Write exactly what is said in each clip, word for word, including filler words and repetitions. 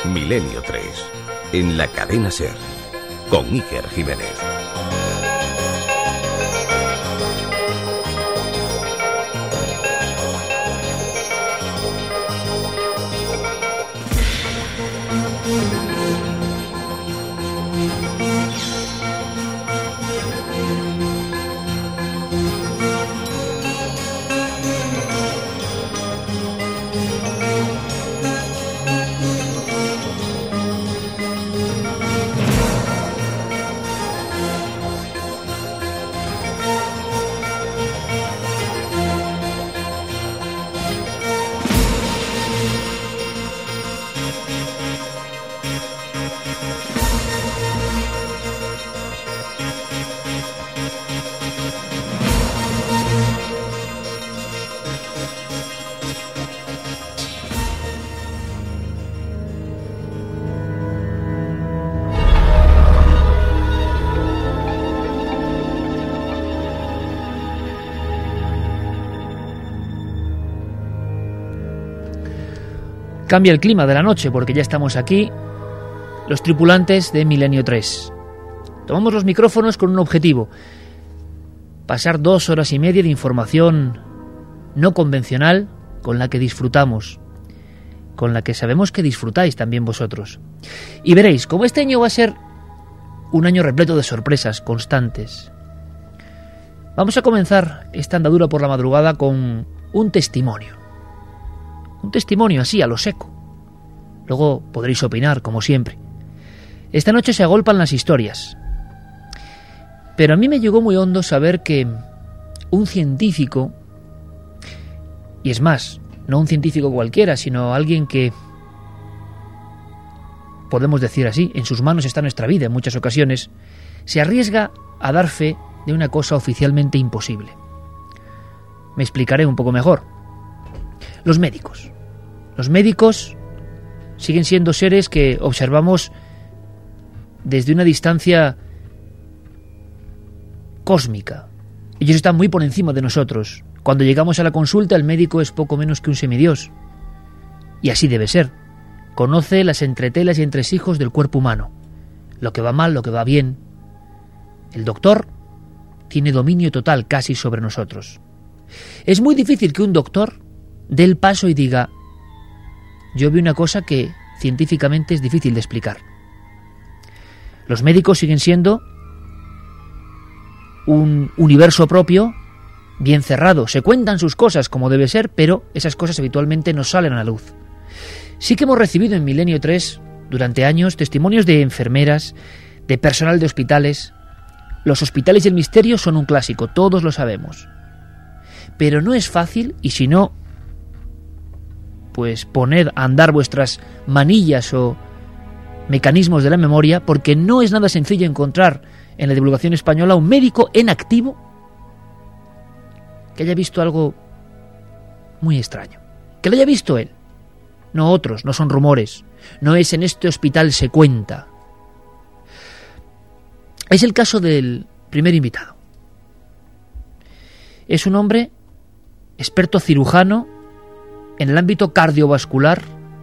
Milenio tres, en la cadena SER, con Iker Jiménez. Cambia el clima de la noche porque ya estamos aquí, los tripulantes de Milenio tres. Tomamos los micrófonos con un objetivo: pasar dos horas y media de información no convencional con la que disfrutamos, con la que sabemos que disfrutáis también vosotros. Y veréis, como este año va a ser un año repleto de sorpresas constantes, vamos a comenzar esta andadura por la madrugada con un testimonio. Un testimonio así, a lo seco. Luego podréis opinar, como siempre. Esta noche se agolpan las historias. Pero a mí me llegó muy hondo saber que un científico, y es más, no un científico cualquiera, sino alguien que, podemos decir así, en sus manos está nuestra vida en muchas ocasiones, se arriesga a dar fe de una cosa oficialmente imposible. Me explicaré un poco mejor. Los médicos. Los médicos siguen siendo seres que observamos desde una distancia cósmica. Ellos están muy por encima de nosotros. Cuando llegamos a la consulta, el médico es poco menos que un semidios. Y así debe ser. Conoce las entretelas y entresijos del cuerpo humano. Lo que va mal, lo que va bien. El doctor tiene dominio total casi sobre nosotros. Es muy difícil que un doctor dé el paso y diga: yo vi una cosa que científicamente es difícil de explicar. Los médicos siguen siendo un universo propio, bien cerrado. Se cuentan sus cosas como debe ser, pero esas cosas habitualmente no salen a la luz. Sí que hemos recibido en Milenio tres, durante años, testimonios de enfermeras, de personal de hospitales. Los hospitales y el misterio son un clásico, todos lo sabemos. Pero no es fácil, y si no, pues poned a andar vuestras manillas o mecanismos de la memoria, porque no es nada sencillo encontrar en la divulgación española un médico en activo que haya visto algo muy extraño. Que lo haya visto él, no otros, no son rumores, no es en este hospital se cuenta. Es el caso del primer invitado. Es un hombre experto cirujano en el ámbito cardiovascular,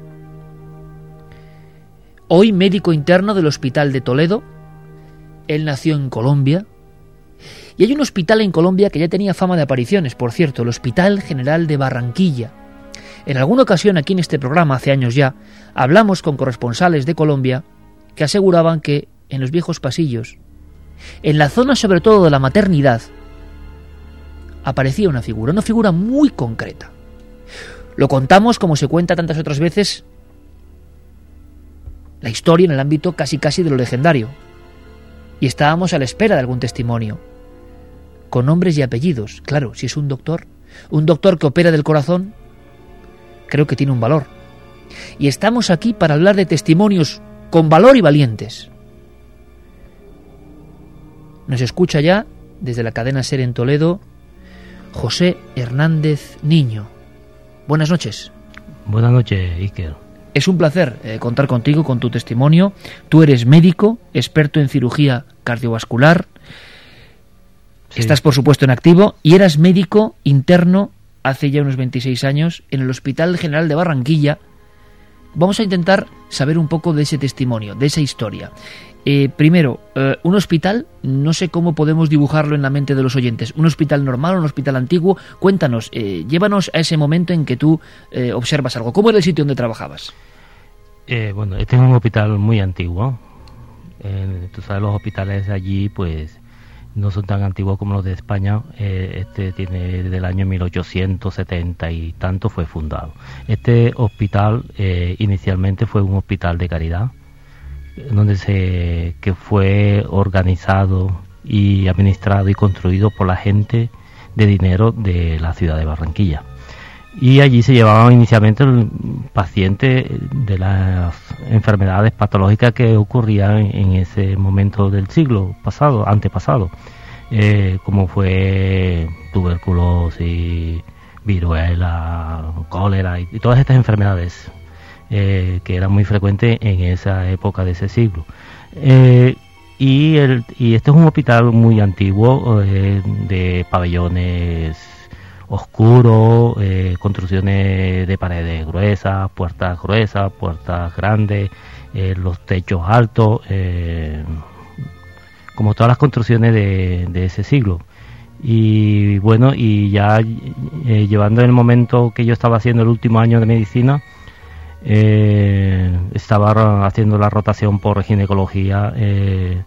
hoy médico interno del Hospital de Toledo. Él nació en Colombia, y hay un hospital en Colombia que ya tenía fama de apariciones, por cierto, el Hospital General de Barranquilla. En alguna ocasión aquí en este programa, hace años ya, hablamos con corresponsales de Colombia que aseguraban que en los viejos pasillos, en la zona sobre todo de la maternidad, aparecía una figura, una figura muy concreta. Lo contamos como se cuenta tantas otras veces la historia en el ámbito casi casi de lo legendario. Y estábamos a la espera de algún testimonio, con nombres y apellidos. Claro, si es un doctor, un doctor que opera del corazón, creo que tiene un valor. Y estamos aquí para hablar de testimonios con valor y valientes. Nos escucha ya, desde la cadena SER en Toledo, José Hernández Niño. Buenas noches. Buenas noches, Iker. Es un placer eh, contar contigo, con tu testimonio. Tú eres médico, experto en cirugía cardiovascular. Sí. Estás, por supuesto, en activo y eras médico interno hace ya unos veintiséis años en el Hospital General de Barranquilla, vamos a intentar saber un poco de ese testimonio, de esa historia. Eh, primero, eh, un hospital, no sé cómo podemos dibujarlo en la mente de los oyentes. ¿Un hospital normal, un hospital antiguo? Cuéntanos, eh, llévanos a ese momento en que tú eh, observas algo. ¿Cómo era el sitio donde trabajabas? Eh, bueno, este es un hospital muy antiguo. Eh, tú sabes, los hospitales de allí, pues, no son tan antiguos como los de España. Eh, este tiene desde el año mil ochocientos setenta y tanto fue fundado. Este hospital eh, inicialmente fue un hospital de caridad, donde se que fue organizado y administrado y construido por la gente de dinero de la ciudad de Barranquilla. Y allí se llevaban inicialmente pacientes de las enfermedades patológicas que ocurrían en ese momento del siglo pasado, antepasado, eh, como fue tuberculosis, viruela, cólera y, y todas estas enfermedades eh, que eran muy frecuentes en esa época de ese siglo. Eh, y, el, y este es un hospital muy antiguo, eh, de pabellones oscuros, eh, construcciones de paredes gruesas, puertas gruesas, puertas grandes, eh, los techos altos, eh, como todas las construcciones de, de ese siglo. Y bueno, y ya eh, llevando el momento que yo estaba haciendo el último año de medicina, eh, estaba haciendo la rotación por ginecología eh,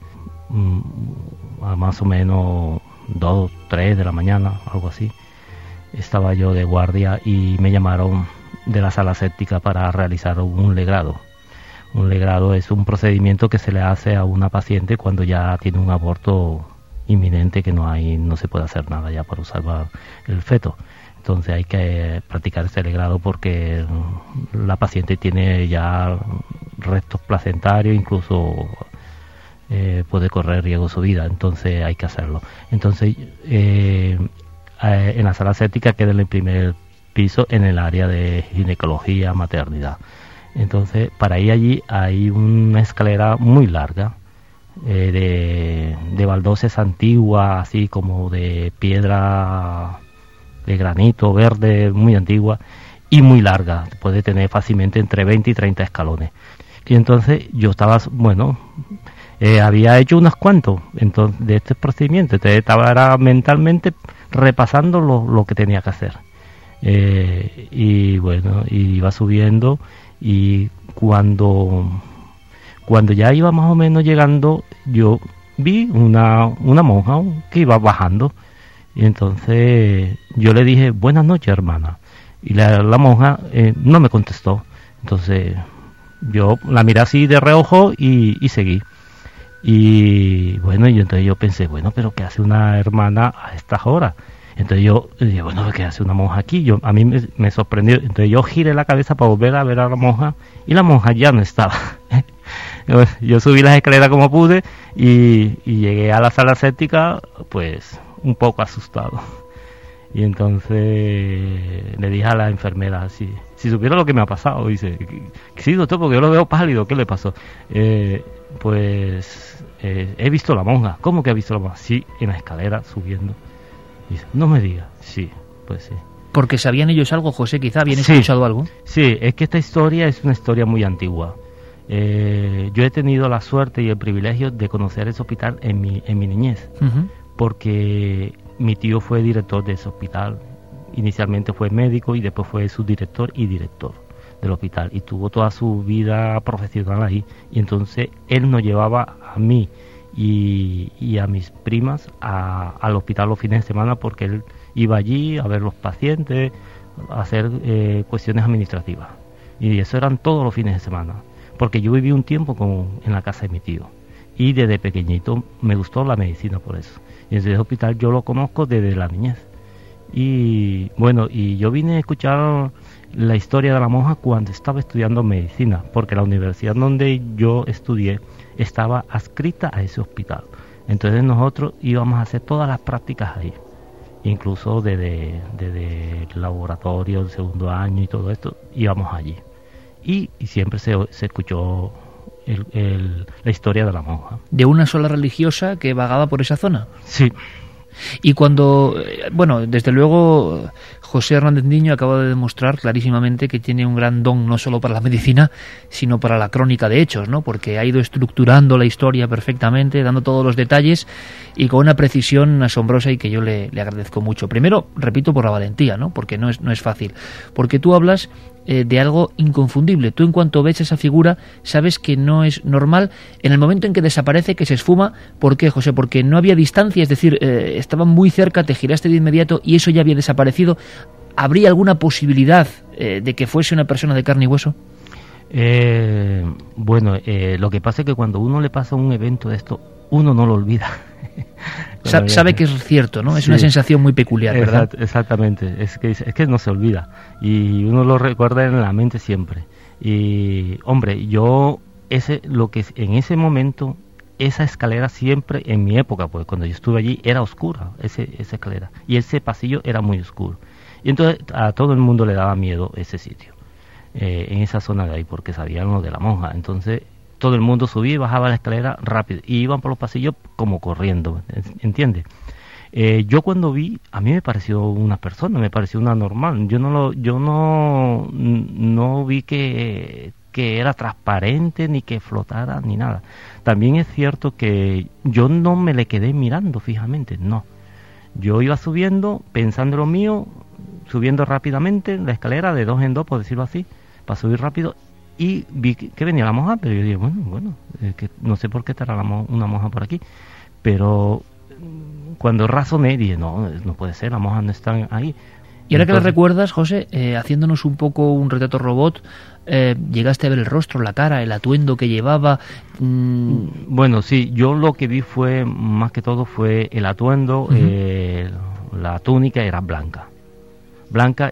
a más o menos dos, tres de la mañana, algo así. Estaba yo de guardia y me llamaron de la sala séptica para realizar un legrado. Un legrado es un procedimiento que se le hace a una paciente cuando ya tiene un aborto inminente, que no hay, no se puede hacer nada ya para salvar el feto. Entonces hay que practicar ese legrado porque la paciente tiene ya restos placentarios, incluso eh, puede correr riesgo su vida, entonces hay que hacerlo. Entonces eh, en la sala séptica queda en el primer piso en el área de ginecología, maternidad. Entonces para ir allí hay una escalera muy larga, eh, de, de baldosas antiguas, así como de piedra de granito verde, muy antigua y muy larga, puede tener fácilmente entre veinte y treinta escalones. Y entonces yo estaba, bueno, eh, había hecho unos cuantos entonces, de este procedimiento, entonces estaba era mentalmente repasando lo, lo que tenía que hacer. Eh, y bueno, iba subiendo y cuando, cuando ya iba más o menos llegando, yo vi una, una monja que iba bajando. Y entonces yo le dije, buenas noches, hermana. Y la, la monja eh, no me contestó. Entonces yo la miré así de reojo y, y seguí. Y bueno, y entonces yo pensé, bueno, pero ¿qué hace una hermana a estas horas? Entonces yo dije, bueno, ¿qué hace una monja aquí? Yo, a mí me, me sorprendió. Entonces yo giré la cabeza para volver a ver a la monja y la monja ya no estaba. Yo subí las escaleras como pude y, y llegué a la sala séptica, pues un poco asustado. Y entonces le dije a la enfermera, si, si supiera lo que me ha pasado, dice, sí, doctor, porque yo lo veo pálido, ¿qué le pasó? Eh, pues eh, he visto a la monja. ¿Cómo que ha visto a la monja? Sí, en la escalera subiendo. Dice, no me digas. Sí, pues sí. Porque sabían ellos algo, José, quizá habían sí, escuchado algo. Sí, es que esta historia es una historia muy antigua. Eh, yo he tenido la suerte y el privilegio de conocer ese hospital en mi, en mi niñez, uh-huh. porque mi tío fue director de ese hospital. Inicialmente fue médico y después fue subdirector y director del hospital y tuvo toda su vida profesional ahí. Y entonces él nos llevaba a mí y, y a mis primas a, al hospital los fines de semana, porque él iba allí a ver los pacientes, a hacer eh, cuestiones administrativas. Y eso eran todos los fines de semana, porque yo viví un tiempo con, en la casa de mi tío y desde pequeñito me gustó la medicina por eso. Y ese hospital yo lo conozco desde la niñez. Y bueno, y yo vine a escuchar la historia de la monja cuando estaba estudiando medicina, porque la universidad donde yo estudié estaba adscrita a ese hospital. Entonces nosotros íbamos a hacer todas las prácticas ahí, incluso desde, desde el laboratorio, el segundo año y todo esto, íbamos allí. Y, y siempre se, se escuchó el, el, la historia de la monja. ¿De una sola religiosa que vagaba por esa zona? Sí. Y cuando, bueno, desde luego José Hernández Niño acaba de demostrar clarísimamente que tiene un gran don no solo para la medicina, sino para la crónica de hechos, ¿no? Porque ha ido estructurando la historia perfectamente, dando todos los detalles y con una precisión asombrosa y que yo le, le agradezco mucho. Primero, repito, por la valentía, ¿no? Porque no es, no es fácil. Porque tú hablas eh, de algo inconfundible. Tú en cuanto ves esa figura sabes que no es normal. En el momento en que desaparece, que se esfuma, ¿por qué, José? Porque no había distancia, es decir, eh, estaban muy cerca, te giraste de inmediato y eso ya había desaparecido. ¿Habría alguna posibilidad eh, de que fuese una persona de carne y hueso? Eh, bueno, eh, lo que pasa es que cuando uno le pasa un evento de esto, uno no lo olvida. Sa sabe que es cierto, ¿no? Es sí. Una sensación muy peculiar, ¿verdad? Exact exactamente, es que, es que no se olvida y uno lo recuerda en la mente siempre. Y, hombre, yo, ese lo que en ese momento, esa escalera siempre, en mi época, pues cuando yo estuve allí, era oscura, ese, esa escalera, y ese pasillo era muy oscuro. Y entonces a todo el mundo le daba miedo ese sitio, eh, en esa zona de ahí, porque sabían lo de la monja. Entonces todo el mundo subía y bajaba la escalera rápido, y iban por los pasillos como corriendo, ¿entiendes? Eh, yo cuando vi, a mí me pareció una persona, me pareció una normal. Yo no lo, yo no, no vi que, que era transparente, ni que flotara, ni nada. También es cierto que yo no me le quedé mirando fijamente, no. Yo iba subiendo, pensando en lo mío, subiendo rápidamente la escalera de dos en dos, por decirlo así, para subir rápido, y vi que venía la monja, pero yo dije, bueno, bueno, eh, que no sé por qué estará la mo una monja por aquí, pero cuando razoné, dije, no, no puede ser, las monjas no están ahí. Y ahora Entonces, que la recuerdas, José, eh, haciéndonos un poco un retrato robot, eh, llegaste a ver el rostro, la cara, el atuendo que llevaba. Mmm... Bueno, sí, yo lo que vi fue, más que todo, fue el atuendo, uh-huh. eh, la túnica era blanca. Blanca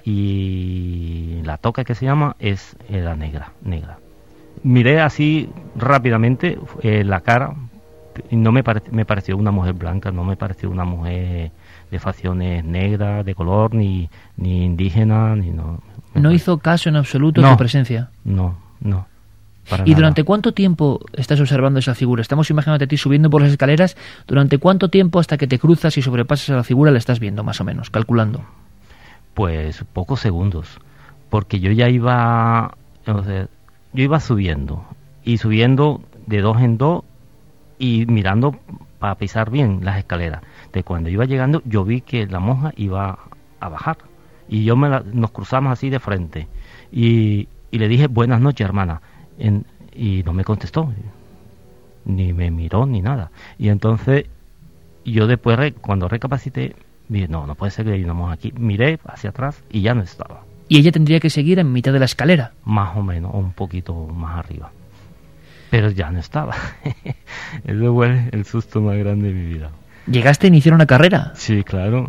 y la toca que se llama es era negra, negra. Miré así rápidamente eh, la cara y no me, pare, me pareció una mujer blanca, no me pareció una mujer de facciones negras, de color, ni, ni indígena, ni no. ¿No hizo caso en absoluto no, tu presencia? No, no. Para ¿Y nada. Durante cuánto tiempo estás observando esa figura? Estamos imaginándote a ti subiendo por las escaleras. ¿Durante cuánto tiempo hasta que te cruzas y sobrepasas a la figura la estás viendo, más o menos, calculando? Pues pocos segundos, porque yo ya iba, o sea, yo iba subiendo, y subiendo de dos en dos, y mirando para pisar bien las escaleras. De cuando iba llegando, yo vi que la monja iba a bajar, y yo me la, nos cruzamos así de frente, y, y le dije, buenas noches, hermana, en, y no me contestó, ni me miró, ni nada. Y entonces, yo después, cuando recapacité, dije, no, no puede ser que hay una monja aquí. Miré hacia atrás y ya no estaba. ¿Y ella tendría que seguir en mitad de la escalera? Más o menos, o un poquito más arriba. Pero ya no estaba. Ese fue el susto más grande de mi vida. ¿Llegaste a iniciar una carrera? Sí, claro.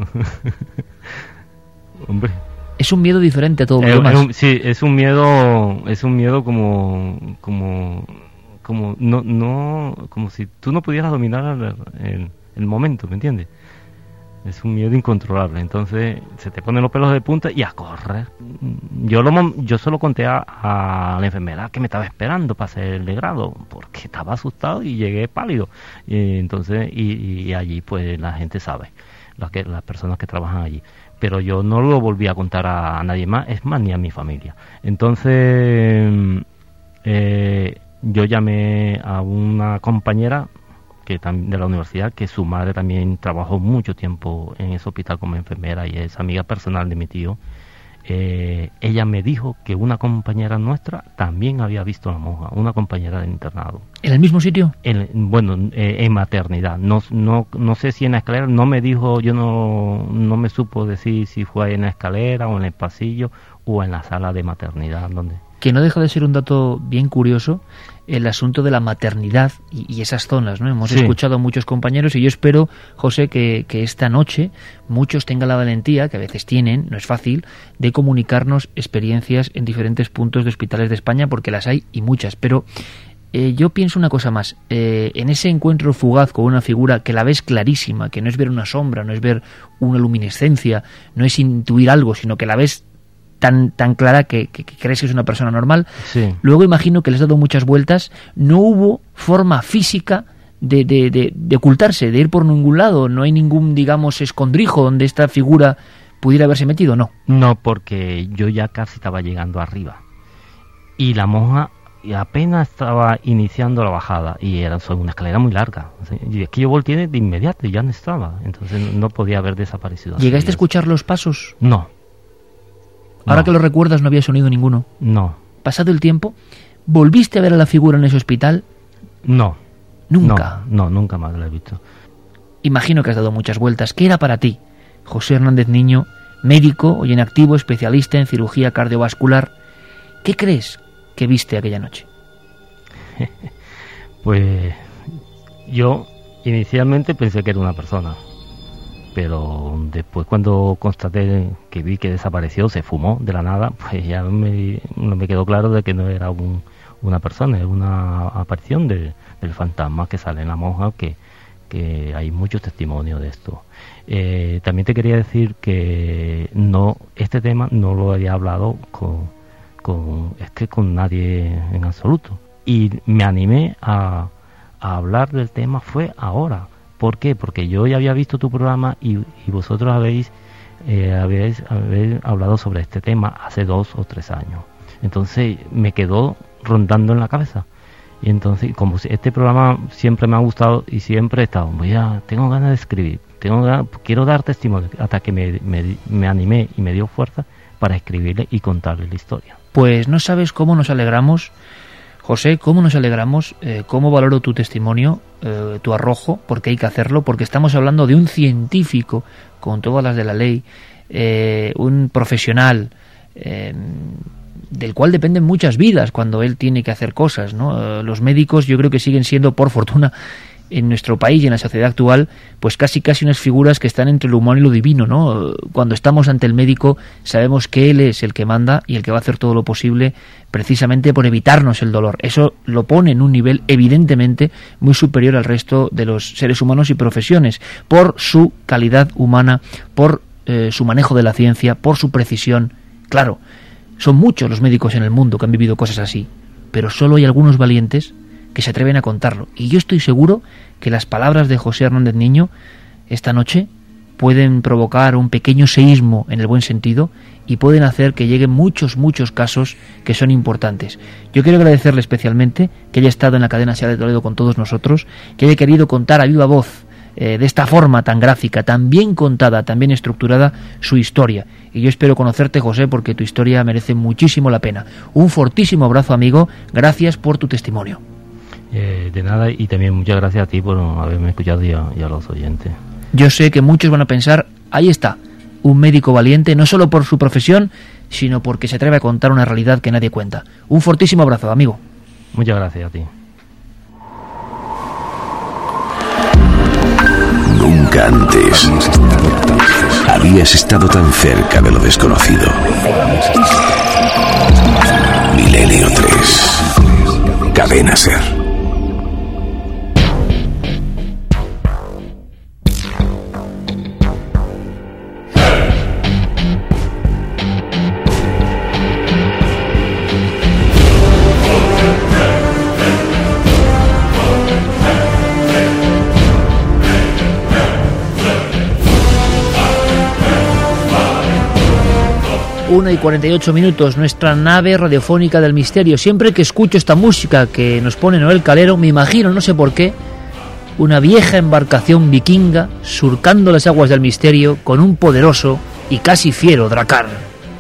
Hombre. Es un miedo diferente a todo lo eh, demás. Es un, sí, es un miedo, es un miedo como, como, como, no, no, como si tú no pudieras dominar el, el, el momento, ¿me entiendes? Es un miedo incontrolable, entonces se te ponen los pelos de punta y a correr. Yo lo yo solo conté a, a la enfermera que me estaba esperando para hacer el grado, porque estaba asustado y llegué pálido. Y entonces y, y allí pues la gente sabe, las que las personas que trabajan allí. Pero yo no lo volví a contar a, a nadie más, es más ni a mi familia. Entonces eh, yo llamé a una compañera que de la universidad, que su madre también trabajó mucho tiempo en ese hospital como enfermera y es amiga personal de mi tío. Eh, ella me dijo que una compañera nuestra también había visto a la monja, una compañera del internado. ¿En el mismo sitio? En, bueno, eh, en maternidad. No, no, no sé si en la escalera, no me dijo, yo no, no me supo decir si fue en la escalera o en el pasillo o en la sala de maternidad, donde... Que no deja de ser un dato bien curioso el asunto de la maternidad y, y esas zonas, ¿no? Hemos sí. escuchado a muchos compañeros y yo espero, José, que, que esta noche muchos tengan la valentía, que a veces tienen, no es fácil, de comunicarnos experiencias en diferentes puntos de hospitales de España, porque las hay y muchas. Pero eh, yo pienso una cosa más. Eh, en ese encuentro fugaz con una figura que la ves clarísima, que no es ver una sombra, no es ver una luminescencia, no es intuir algo, sino que la ves tan tan clara que, que, que crees que es una persona normal. Sí. Luego imagino que les has dado muchas vueltas. No hubo forma física de, de, de, de ocultarse, de ir por ningún lado? ¿No hay ningún, digamos, escondrijo donde esta figura pudiera haberse metido? No. No, porque yo ya casi estaba llegando arriba. Y la monja apenas estaba iniciando la bajada. Y era una escalera muy larga. Y es que yo volteé de inmediato y ya no estaba. Entonces no podía haber desaparecido. ¿Llegaste a escuchar los pasos? No. Ahora no. que lo recuerdas, no había sonido ninguno. No. Pasado el tiempo, ¿volviste a ver a la figura en ese hospital? No. ¿Nunca? No, no, nunca más la he visto. Imagino que has dado muchas vueltas. ¿Qué era para ti, José Hernández Niño, médico, hoy en activo, especialista en cirugía cardiovascular? ¿Qué crees que viste aquella noche? Pues yo inicialmente pensé que era una persona, pero después cuando constaté que vi que desapareció, se fumó de la nada, pues ya me, me quedó claro de que no era un, una persona, es una aparición de, del fantasma que sale en la monja, que, que hay muchos testimonios de esto. Eh, también te quería decir que no, este tema no lo había hablado con, con, es que con nadie en absoluto. Y me animé a, a hablar del tema fue ahora. ¿Por qué? Porque yo ya había visto tu programa y, y vosotros habéis, eh, habéis, habéis hablado sobre este tema hace dos o tres años. Entonces me quedó rondando en la cabeza. Y entonces, como este programa siempre me ha gustado y siempre he estado, voy a, tengo ganas de escribir, tengo ganas, quiero dar testimonio, hasta que me, me, me animé y me dio fuerza para escribirle y contarle la historia. Pues no sabes cómo nos alegramos, José, cómo nos alegramos, eh, cómo valoro tu testimonio, eh, tu arrojo, porque hay que hacerlo, porque estamos hablando de un científico con todas las de la ley, eh, un profesional, eh, del cual dependen muchas vidas cuando él tiene que hacer cosas, ¿no? Los médicos yo creo que siguen siendo, por fortuna, en nuestro país y en la sociedad actual, pues casi casi unas figuras que están entre lo humano y lo divino, ¿no? Cuando estamos ante el médico sabemos que él es el que manda y el que va a hacer todo lo posible precisamente por evitarnos el dolor. Eso lo pone en un nivel evidentemente muy superior al resto de los seres humanos y profesiones, por su calidad humana, por eh, su manejo de la ciencia, por su precisión. Claro, son muchos los médicos en el mundo que han vivido cosas así, pero solo hay algunos valientes que se atreven a contarlo. Y yo estoy seguro que las palabras de José Hernández Niño esta noche pueden provocar un pequeño seísmo en el buen sentido y pueden hacer que lleguen muchos, muchos casos que son importantes. Yo quiero agradecerle especialmente que haya estado en la cadena SER de Toledo con todos nosotros, que haya querido contar a viva voz eh, de esta forma tan gráfica, tan bien contada, tan bien estructurada, su historia. Y yo espero conocerte, José, porque tu historia merece muchísimo la pena. Un fortísimo abrazo, amigo. Gracias por tu testimonio. Eh, de nada, y también muchas gracias a ti por haberme escuchado y a, y a los oyentes. Yo sé que muchos van a pensar, ahí está, un médico valiente, no solo por su profesión, sino porque se atreve a contar una realidad que nadie cuenta. Un fortísimo abrazo, amigo. Muchas gracias a ti. Nunca antes habías estado tan cerca de lo desconocido. Milenio tres. Cadena SER. Una y cuarenta y ocho minutos, nuestra nave radiofónica del misterio. Siempre que escucho esta música que nos pone Noel Calero, me imagino, no sé por qué, una vieja embarcación vikinga surcando las aguas del misterio con un poderoso y casi fiero dracar.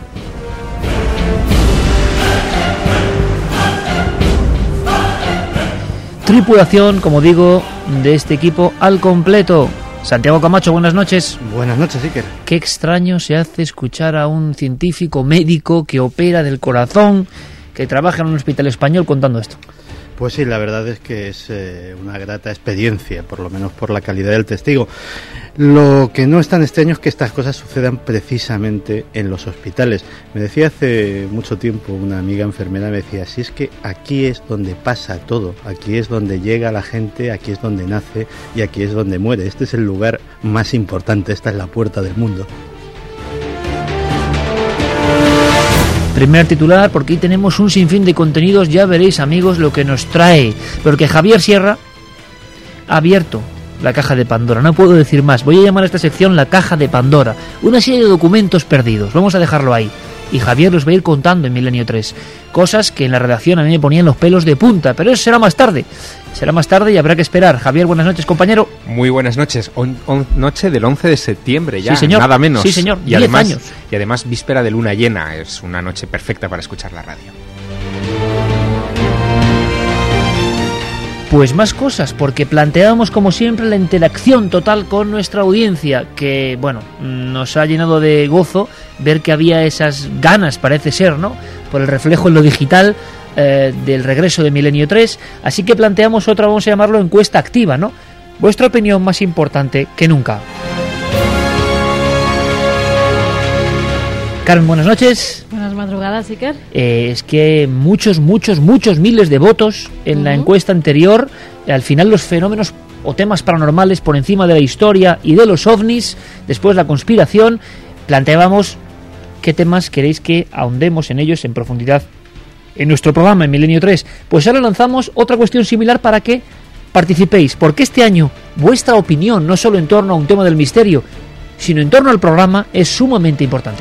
Tripulación, como digo, de este equipo al completo. Santiago Camacho, buenas noches. Buenas noches, Iker. Qué extraño se hace escuchar a un científico médico que opera del corazón, que trabaja en un hospital español contando esto. Pues sí, la verdad es que es eh, una grata experiencia, por lo menos por la calidad del testigo. Lo que no es tan extraño es que estas cosas sucedan precisamente en los hospitales. Me decía hace mucho tiempo una amiga enfermera, me decía, si es que aquí es donde pasa todo, aquí es donde llega la gente, aquí es donde nace y aquí es donde muere. Este es el lugar más importante, esta es la puerta del mundo. Primer titular, porque aquí tenemos un sinfín de contenidos, ya veréis, amigos, lo que nos trae, porque Javier Sierra ha abierto la caja de Pandora, no puedo decir más. Voy a llamar a esta sección la caja de Pandora. Una serie de documentos perdidos, vamos a dejarlo ahí. Y Javier los va a ir contando en Milenio tres. Cosas que en la redacción a mí me ponían los pelos de punta, pero eso será más tarde. Será más tarde y habrá que esperar. Javier, buenas noches, compañero. Muy buenas noches. On, on, noche del once de septiembre ya, sí, señor. Nada menos. Sí, señor. Y además, años. y además víspera de luna llena. Es una noche perfecta para escuchar la radio. Pues más cosas, porque planteábamos como siempre la interacción total con nuestra audiencia, que bueno, nos ha llenado de gozo ver que había esas ganas, parece ser, ¿no?, por el reflejo en lo digital eh, del regreso de Milenio tres, así que planteamos otra, vamos a llamarlo encuesta activa, ¿no? Vuestra opinión más importante que nunca. Carmen, buenas noches. Buenas madrugadas, Iker. Eh, es que muchos, muchos, muchos miles de votos en uh-huh. la encuesta anterior. Al final los fenómenos o temas paranormales por encima de la historia y de los ovnis, después la conspiración. Planteábamos qué temas queréis que ahondemos en ellos en profundidad en nuestro programa en Milenio tres. Pues ahora lanzamos otra cuestión similar para que participéis, porque este año vuestra opinión, no solo en torno a un tema del misterio, sino en torno al programa, es sumamente importante.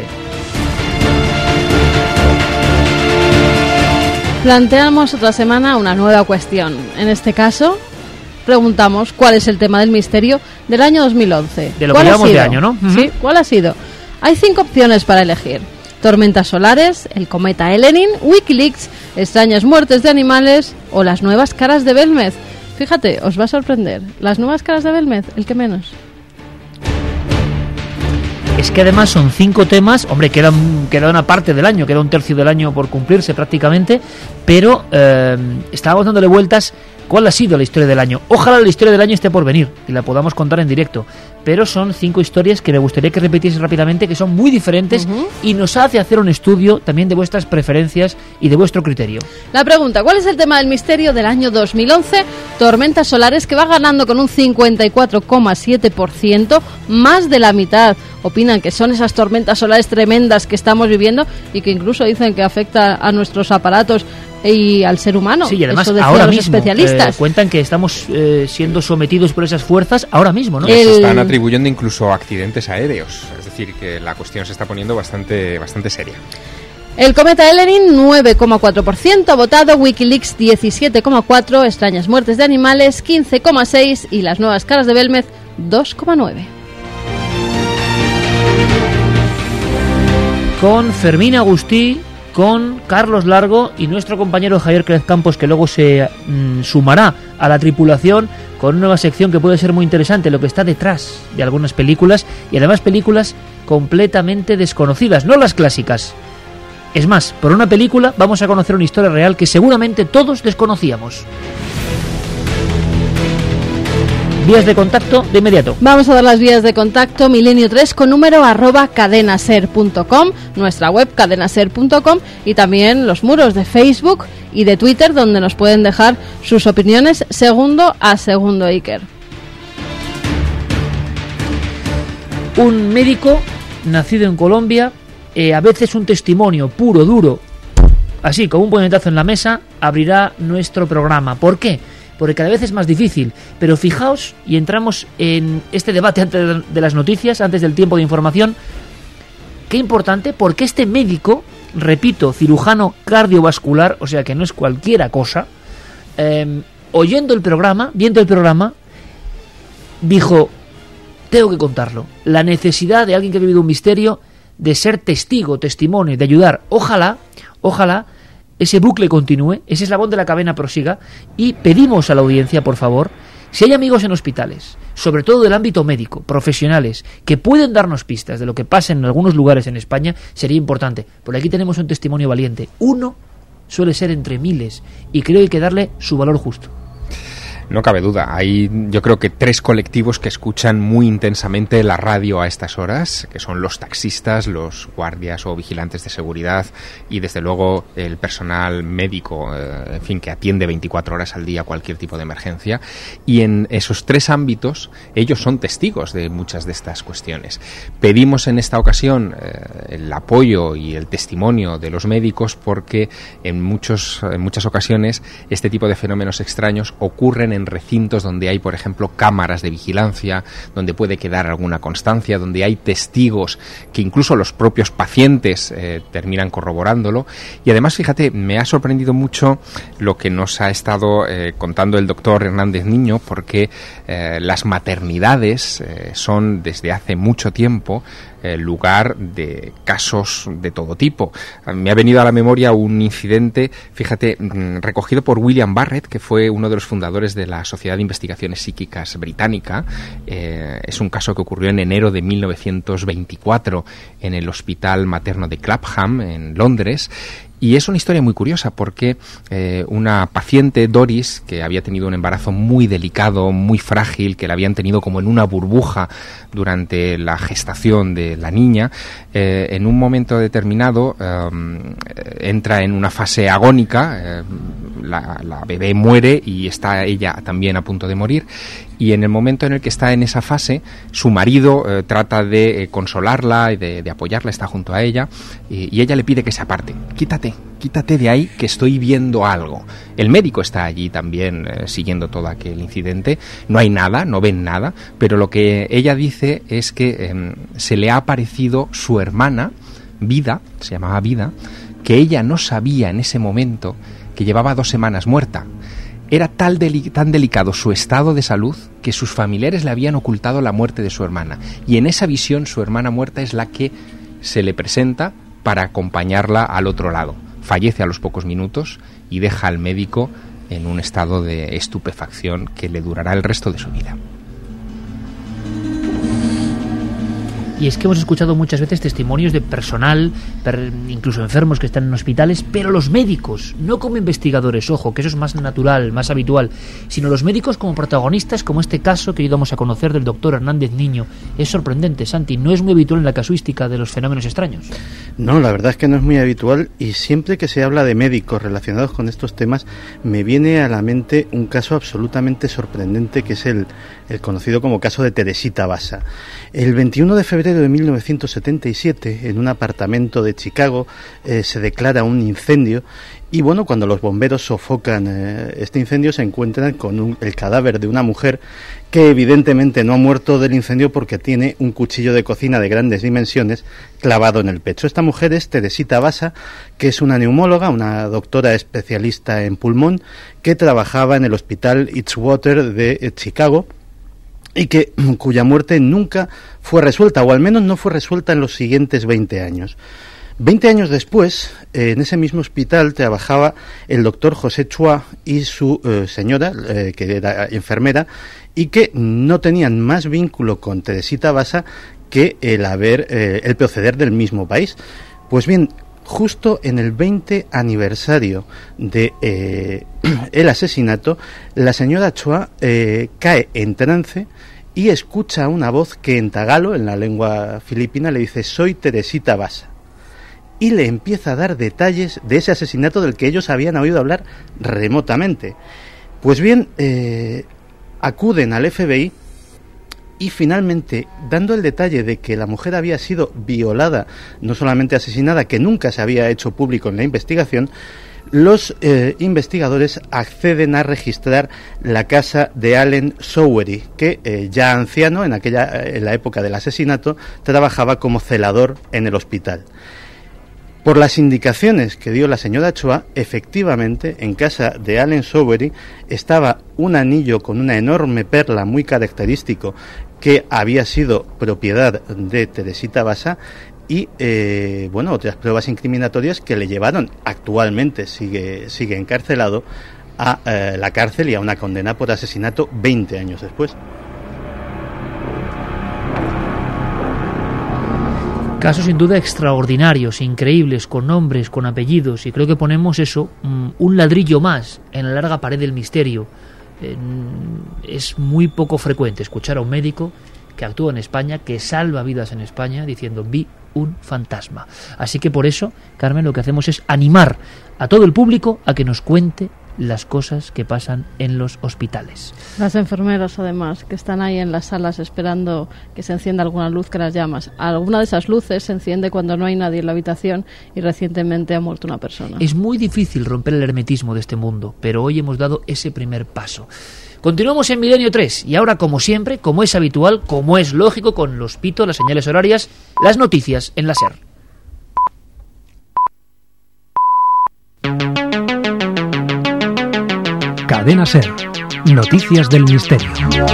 Planteamos otra semana una nueva cuestión. En este caso, preguntamos cuál es el tema del misterio del año dos mil once. De lo que llevamos de año, ¿no? Uh-huh. Sí, ¿cuál ha sido? Hay cinco opciones para elegir. Tormentas solares, el cometa Elenin, Wikileaks, extrañas muertes de animales o las nuevas caras de Belmez. Fíjate, os va a sorprender. Las nuevas caras de Belmez, el que menos. Es que además son cinco temas, hombre, queda, queda una parte del año, queda un tercio del año por cumplirse prácticamente, pero eh, estábamos dándole vueltas cuál ha sido la historia del año. Ojalá la historia del año esté por venir y la podamos contar en directo, pero son cinco historias que me gustaría que repitiese rápidamente, que son muy diferentes uh-huh. y nos hace hacer un estudio también de vuestras preferencias y de vuestro criterio. La pregunta, ¿cuál es el tema del misterio del año dos mil once? Tormentas solares, que va ganando con un cincuenta y cuatro coma siete por ciento, más de la mitad opinan que son esas tormentas solares tremendas que estamos viviendo y que incluso dicen que afecta a nuestros aparatos y al ser humano. Sí, y además eso ahora los mismo especialistas. Eh, cuentan que estamos eh, siendo sometidos por esas fuerzas ahora mismo, ¿no? El... Se están atribuyendo incluso accidentes aéreos, es decir, que la cuestión se está poniendo bastante, bastante seria. El cometa Elenin, nueve coma cuatro por ciento votado, Wikileaks diecisiete coma cuatro por ciento, extrañas muertes de animales quince coma seis por ciento y las nuevas caras de Belmez dos coma nueve por ciento. Con Fermín Agustí, con Carlos Largo y nuestro compañero Javier Crez Campos, que luego se mm, sumará a la tripulación con una nueva sección que puede ser muy interesante, lo que está detrás de algunas películas, y además películas completamente desconocidas, no las clásicas. Es más, por una película vamos a conocer una historia real que seguramente todos desconocíamos. Vías de contacto de inmediato. Vamos a dar las vías de contacto. Milenio tres con número arroba cadenaser punto com, nuestra web cadenaser punto com, y también los muros de Facebook y de Twitter, donde nos pueden dejar sus opiniones segundo a segundo, Iker. Un médico nacido en Colombia, eh, a veces un testimonio puro, duro, así como un puñetazo en la mesa, abrirá nuestro programa. ¿Por qué? Porque cada vez es más difícil, pero fijaos, y entramos en este debate antes de las noticias, antes del tiempo de información, qué importante, porque este médico, repito, cirujano cardiovascular, o sea que no es cualquiera cosa, eh, oyendo el programa, viendo el programa, dijo, tengo que contarlo, la necesidad de alguien que ha vivido un misterio, de ser testigo, testimonio, de ayudar, ojalá, ojalá, ese bucle continúe, ese eslabón de la cadena prosiga, y pedimos a la audiencia, por favor, si hay amigos en hospitales, sobre todo del ámbito médico, profesionales, que pueden darnos pistas de lo que pasa en algunos lugares en España, sería importante. Por aquí tenemos un testimonio valiente. Uno suele ser entre miles, y creo que hay que darle su valor justo. No cabe duda, hay yo creo que tres colectivos que escuchan muy intensamente la radio a estas horas, que son los taxistas, los guardias o vigilantes de seguridad y desde luego el personal médico, eh, en fin, que atiende veinticuatro horas al día cualquier tipo de emergencia, y en esos tres ámbitos ellos son testigos de muchas de estas cuestiones. Pedimos en esta ocasión eh, el apoyo y el testimonio de los médicos porque en, muchos, en muchas ocasiones este tipo de fenómenos extraños ocurren en recintos donde hay, por ejemplo, cámaras de vigilancia, donde puede quedar alguna constancia, donde hay testigos que incluso los propios pacientes eh, terminan corroborándolo. Y además, fíjate, me ha sorprendido mucho lo que nos ha estado eh, contando el doctor Hernández Niño, porque eh, las maternidades eh, son desde hace mucho tiempo eh, lugar de casos de todo tipo. Me ha venido a la memoria un incidente, fíjate, recogido por William Barrett, que fue uno de los fundadores de la Sociedad de Investigaciones Psíquicas británica. Eh, es un caso que ocurrió en enero de mil novecientos veinticuatro en el Hospital Materno de Clapham, en Londres. Y es una historia muy curiosa porque eh, una paciente, Doris, que había tenido un embarazo muy delicado, muy frágil, que la habían tenido como en una burbuja durante la gestación de la niña, eh, en un momento determinado eh, entra en una fase agónica, eh, la, la bebé muere y está ella también a punto de morir. Y en el momento en el que está en esa fase, su marido eh, trata de eh, consolarla y de, de apoyarla, está junto a ella, y, y ella le pide que se aparte. Quítate, quítate de ahí, que estoy viendo algo. El médico está allí también eh, siguiendo todo aquel incidente. No hay nada, no ven nada, pero lo que ella dice es que eh, se le ha aparecido su hermana, Vida, se llamaba Vida, que ella no sabía en ese momento que llevaba dos semanas muerta. Era tal deli- tan delicado su estado de salud que sus familiares le habían ocultado la muerte de su hermana. Y en esa visión su hermana muerta es la que se le presenta para acompañarla al otro lado. Fallece a los pocos minutos y deja al médico en un estado de estupefacción que le durará el resto de su vida. Y es que hemos escuchado muchas veces testimonios de personal, per, incluso enfermos que están en hospitales, pero los médicos, no como investigadores, ojo, que eso es más natural, más habitual, sino los médicos como protagonistas, como este caso que íbamos a conocer del doctor Hernández Niño. Es sorprendente, Santi, no es muy habitual en la casuística de los fenómenos extraños. No, la verdad es que no es muy habitual, y siempre que se habla de médicos relacionados con estos temas, me viene a la mente un caso absolutamente sorprendente, que es el, el conocido como caso de Teresita Basa. El veintiuno de febrero de mil novecientos setenta y siete, en un apartamento de Chicago, eh, se declara un incendio, y bueno, cuando los bomberos sofocan eh, este incendio, se encuentran con un, el cadáver de una mujer que evidentemente no ha muerto del incendio porque tiene un cuchillo de cocina de grandes dimensiones clavado en el pecho. Esta mujer es Teresita Basa, que es una neumóloga, una doctora especialista en pulmón, que trabajaba en el hospital Eastwater de eh, Chicago, y que cuya muerte nunca fue resuelta, o al menos no fue resuelta en los siguientes veinte años. Veinte años después, eh, en ese mismo hospital trabajaba el doctor José Chua y su eh, señora, eh, que era enfermera, y que no tenían más vínculo con Teresita Basa que el haber, eh, el proceder del mismo país. Pues bien, justo en el veinte aniversario de eh, el asesinato, la señora Chua eh, cae en trance y escucha una voz que en tagalo, en la lengua filipina, le dice: soy Teresita Basa. Y le empieza a dar detalles de ese asesinato del que ellos habían oído hablar remotamente. Pues bien, eh, acuden al F B I y finalmente, dando el detalle de que la mujer había sido violada, no solamente asesinada, que nunca se había hecho público en la investigación, los eh, investigadores acceden a registrar la casa de Allen Sowery, que eh, ya anciano, en aquella en la época del asesinato, trabajaba como celador en el hospital. Por las indicaciones que dio la señora Chua, efectivamente, en casa de Allen Sowery estaba un anillo con una enorme perla muy característico que había sido propiedad de Teresita Basa, y eh, bueno, otras pruebas incriminatorias que le llevaron, actualmente sigue, sigue encarcelado, a eh, la cárcel y a una condena por asesinato veinte años después. Casos sin duda extraordinarios, increíbles, con nombres, con apellidos, y creo que ponemos eso, un ladrillo más en la larga pared del misterio. Es muy poco frecuente escuchar a un médico que actúa en España, que salva vidas en España, diciendo: vi un fantasma. Así que por eso, Carmen, lo que hacemos es animar a todo el público a que nos cuente las cosas que pasan en los hospitales. Las enfermeras, además, que están ahí en las salas esperando que se encienda alguna luz que las llamas. Alguna de esas luces se enciende cuando no hay nadie en la habitación y recientemente ha muerto una persona. Es muy difícil romper el hermetismo de este mundo, pero hoy hemos dado ese primer paso. Continuamos en Milenio tres y ahora, como siempre, como es habitual, como es lógico, con los pitos, las señales horarias, las noticias en la SER. Cadena SER. Noticias del misterio.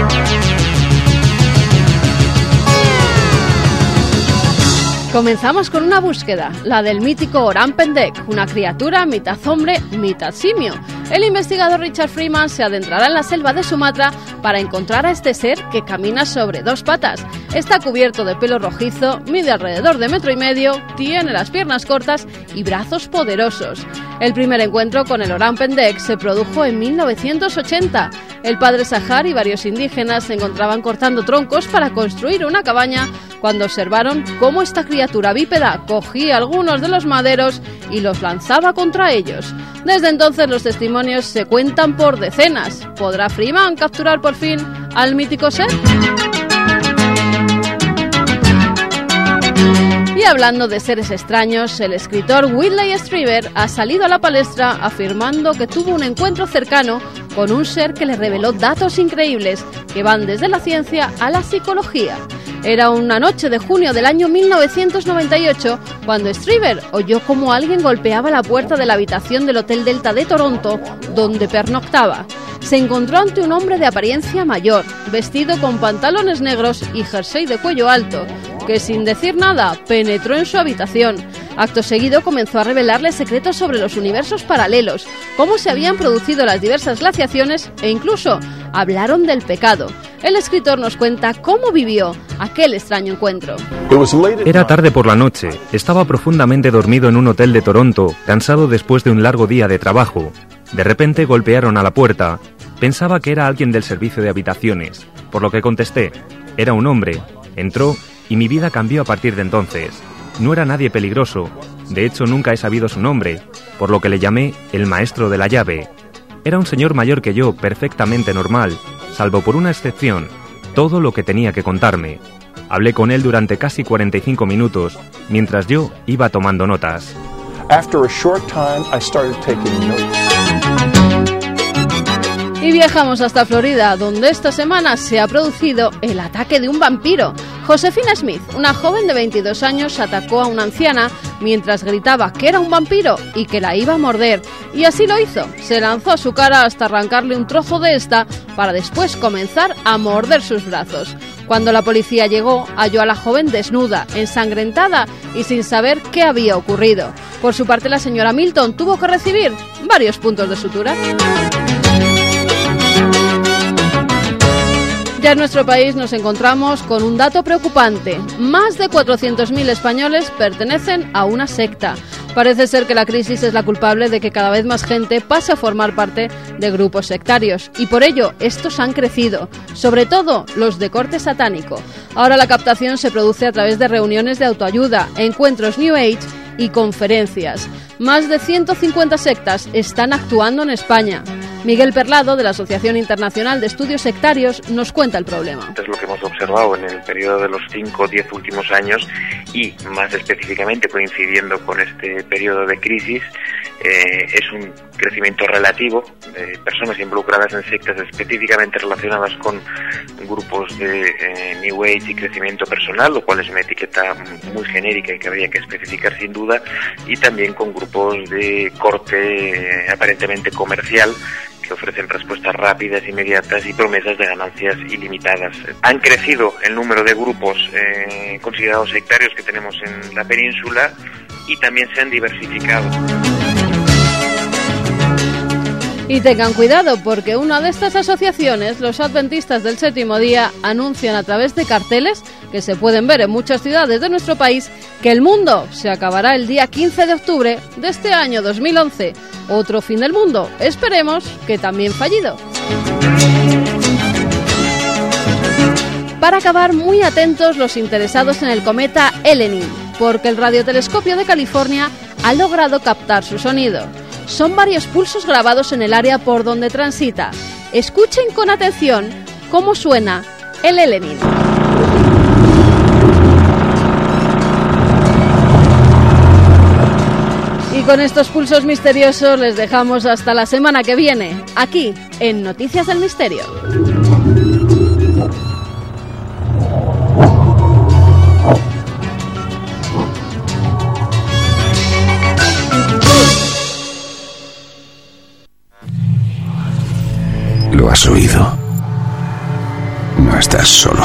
Comenzamos con una búsqueda, la del mítico Orang Pendek, una criatura mitad hombre, mitad simio. El investigador Richard Freeman se adentrará en la selva de Sumatra para encontrar a este ser que camina sobre dos patas. Está cubierto de pelo rojizo, mide alrededor de metro y medio, tiene las piernas cortas y brazos poderosos. El primer encuentro con el Orang Pendek se produjo en mil novecientos ochenta. El padre Sahar y varios indígenas se encontraban cortando troncos para construir una cabaña cuando observaron cómo esta criatura bípeda cogía algunos de los maderos y los lanzaba contra ellos. Desde entonces los testimonios se cuentan por decenas. ¿Podrá Freeman capturar por fin al mítico ser? Y hablando de seres extraños, el escritor Whitley Strieber ha salido a la palestra afirmando que tuvo un encuentro cercano con un ser que le reveló datos increíbles que van desde la ciencia a la psicología. Era una noche de junio del año mil novecientos noventa y ocho cuando Strieber oyó como alguien golpeaba la puerta de la habitación del Hotel Delta de Toronto, donde pernoctaba. Se encontró ante un hombre de apariencia mayor, vestido con pantalones negros y jersey de cuello alto, que sin decir nada penetró en su habitación. Acto seguido comenzó a revelarle secretos sobre los universos paralelos, cómo se habían producido las diversas glaciaciones e incluso hablaron del pecado. El escritor nos cuenta cómo vivió aquel extraño encuentro. Era tarde por la noche. Estaba profundamente dormido en un hotel de Toronto, cansado después de un largo día de trabajo. De repente golpearon a la puerta. Pensaba que era alguien del servicio de habitaciones, por lo que contesté. Era un hombre. Entró y mi vida cambió a partir de entonces. No era nadie peligroso. De hecho, nunca he sabido su nombre, por lo que le llamé el maestro de la llave. Era un señor mayor que yo, perfectamente normal, salvo por una excepción, todo lo que tenía que contarme. Hablé con él durante casi cuarenta y cinco minutos, mientras yo iba tomando notas. After a short time, I started taking notes. Y viajamos hasta Florida, donde esta semana se ha producido el ataque de un vampiro. Josefina Smith, una joven de veintidós años, atacó a una anciana mientras gritaba que era un vampiro y que la iba a morder. Y así lo hizo. Se lanzó a su cara hasta arrancarle un trozo de esta para después comenzar a morder sus brazos. Cuando la policía llegó, halló a la joven desnuda, ensangrentada y sin saber qué había ocurrido. Por su parte, la señora Milton tuvo que recibir varios puntos de sutura. Ya en nuestro país nos encontramos con un dato preocupante. Más de cuatrocientos mil españoles pertenecen a una secta. Parece ser que la crisis es la culpable de que cada vez más gente pase a formar parte de grupos sectarios. Y por ello, estos han crecido, sobre todo los de corte satánico. Ahora la captación se produce a través de reuniones de autoayuda, encuentros New Age y conferencias. Más de ciento cincuenta sectas están actuando en España. Miguel Perlado, de la Asociación Internacional de Estudios Sectarios, nos cuenta el problema. Es lo que hemos observado en el periodo de los cinco o diez últimos años y más específicamente coincidiendo con este periodo de crisis, eh, es un crecimiento relativo de personas involucradas en sectas específicamente relacionadas con grupos de eh, New Age y crecimiento personal, lo cual es una etiqueta muy genérica y que habría que especificar sin duda, y también con grupos de corte eh, aparentemente comercial, que ofrecen respuestas rápidas, inmediatas y promesas de ganancias ilimitadas. Han crecido el número de grupos eh, considerados sectarios que tenemos en la península y también se han diversificado. Y tengan cuidado, porque una de estas asociaciones, los Adventistas del Séptimo Día, anuncian a través de carteles que se pueden ver en muchas ciudades de nuestro país que el mundo se acabará el día quince de octubre de este año dos mil once. Otro fin del mundo, esperemos que también fallido. Para acabar, muy atentos los interesados en el cometa Elenin, porque el radiotelescopio de California ha logrado captar su sonido. Son varios pulsos grabados en el área por donde transita. Escuchen con atención cómo suena el Elenin. Y Y con estos pulsos misteriosos les dejamos hasta la semana que viene, aquí en Noticias del Misterio. ¿Lo has oído? No estás solo.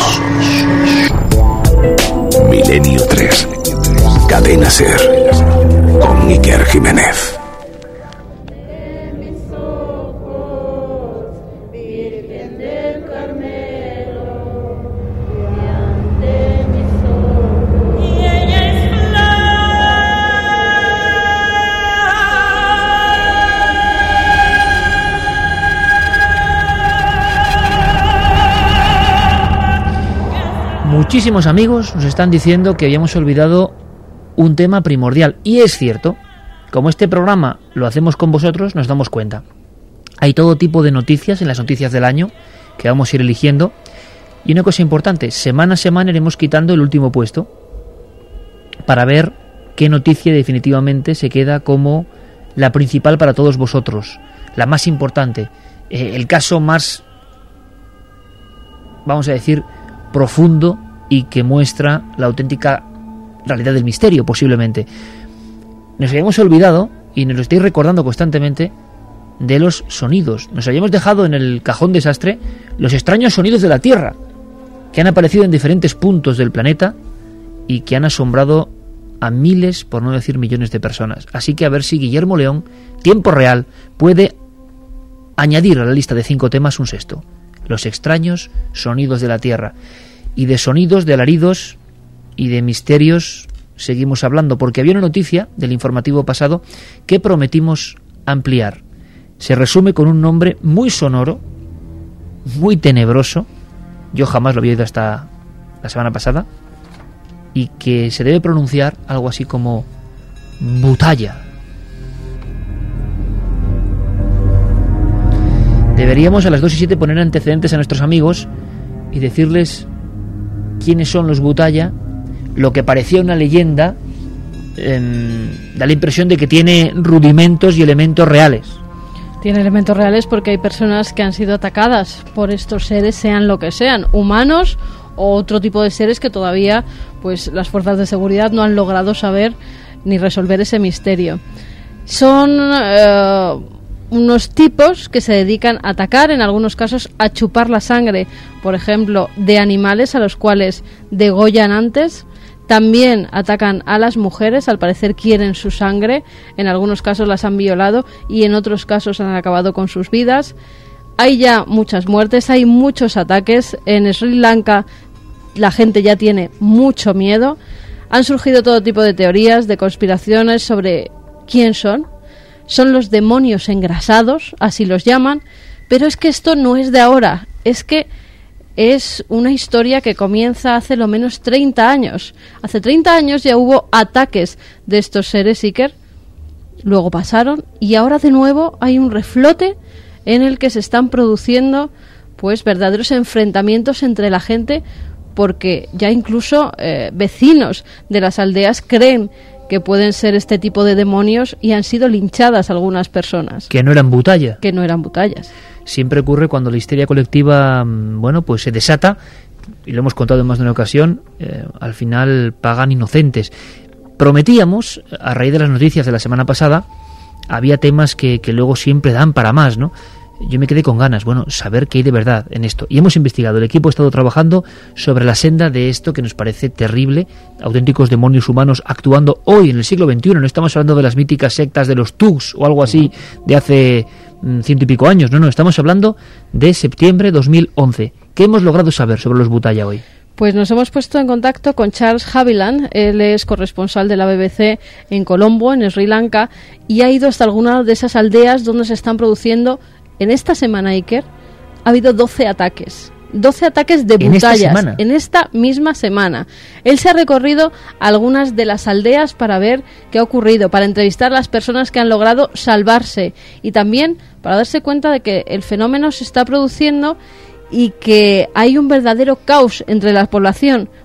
Milenio tres. Cadena SER. Con Iker Jiménez. Muchísimos amigos nos están diciendo que habíamos olvidado un tema primordial, y es cierto. Como este programa lo hacemos con vosotros, nos damos cuenta. Hay todo tipo de noticias en las noticias del año que vamos a ir eligiendo, y una cosa importante, semana a semana iremos quitando el último puesto para ver qué noticia definitivamente se queda como la principal para todos vosotros, la más importante, eh, el caso más, vamos a decir, profundo y que muestra la auténtica realidad del misterio, posiblemente. Nos habíamos olvidado, y nos lo estáis recordando constantemente, de los sonidos. Nos habíamos dejado en el cajón desastre los extraños sonidos de la Tierra, que han aparecido en diferentes puntos del planeta y que han asombrado a miles, por no decir millones de personas. Así que a ver si Guillermo León, tiempo real, puede añadir a la lista de cinco temas un sexto: los extraños sonidos de la Tierra. Y de sonidos, de alaridos y de misterios seguimos hablando, porque había una noticia del informativo pasado que prometimos ampliar. Se resume con un nombre muy sonoro, muy tenebroso, yo jamás lo había oído hasta la semana pasada, y que se debe pronunciar algo así como Butaya. Deberíamos a las dos y siete poner antecedentes a nuestros amigos y decirles quiénes son los Butaya. Lo que parecía una leyenda eh, da la impresión de que tiene rudimentos y elementos reales. Tiene elementos reales porque hay personas que han sido atacadas por estos seres, sean lo que sean, humanos o otro tipo de seres que todavía pues las fuerzas de seguridad no han logrado saber ni resolver ese misterio. Son eh, unos tipos que se dedican a atacar, en algunos casos a chupar la sangre, por ejemplo, de animales a los cuales degollan antes. También atacan a las mujeres, al parecer quieren su sangre, en algunos casos las han violado y en otros casos han acabado con sus vidas. Hay ya muchas muertes, hay muchos ataques. En Sri Lanka la gente ya tiene mucho miedo. Han surgido todo tipo de teorías, de conspiraciones sobre quién son. Son los demonios engrasados, así los llaman, pero es que esto no es de ahora, es que es una historia que comienza hace lo menos treinta años. Hace treinta años ya hubo ataques de estos seres Iker, luego pasaron y ahora de nuevo hay un reflote en el que se están produciendo pues verdaderos enfrentamientos entre la gente, porque ya incluso eh, vecinos de las aldeas creen que pueden ser este tipo de demonios y han sido linchadas algunas personas. Que no eran Butaya. Que no eran Butayas. Siempre ocurre cuando la histeria colectiva, bueno, pues se desata, y lo hemos contado en más de una ocasión, eh, al final pagan inocentes. Prometíamos, a raíz de las noticias de la semana pasada, había temas que, que luego siempre dan para más, ¿no? Yo me quedé con ganas, bueno, saber qué hay de verdad en esto. Y hemos investigado, el equipo ha estado trabajando sobre la senda de esto que nos parece terrible, auténticos demonios humanos actuando hoy en el siglo veintiuno. No estamos hablando de las míticas sectas de los Tugs o algo así de hace mm, ciento y pico años, no, no, estamos hablando de septiembre de dos mil once. ¿Qué hemos logrado saber sobre los Butaya hoy? Pues nos hemos puesto en contacto con Charles Haviland, él es corresponsal de la B B C en Colombo, en Sri Lanka, y ha ido hasta algunas de esas aldeas donde se están produciendo. En esta semana, Iker, ha habido doce ataques. doce ataques de Butayas. ¿En, en esta misma semana. Él se ha recorrido algunas de las aldeas para ver qué ha ocurrido, para entrevistar a las personas que han logrado salvarse y también para darse cuenta de que el fenómeno se está produciendo y que hay un verdadero caos entre la población,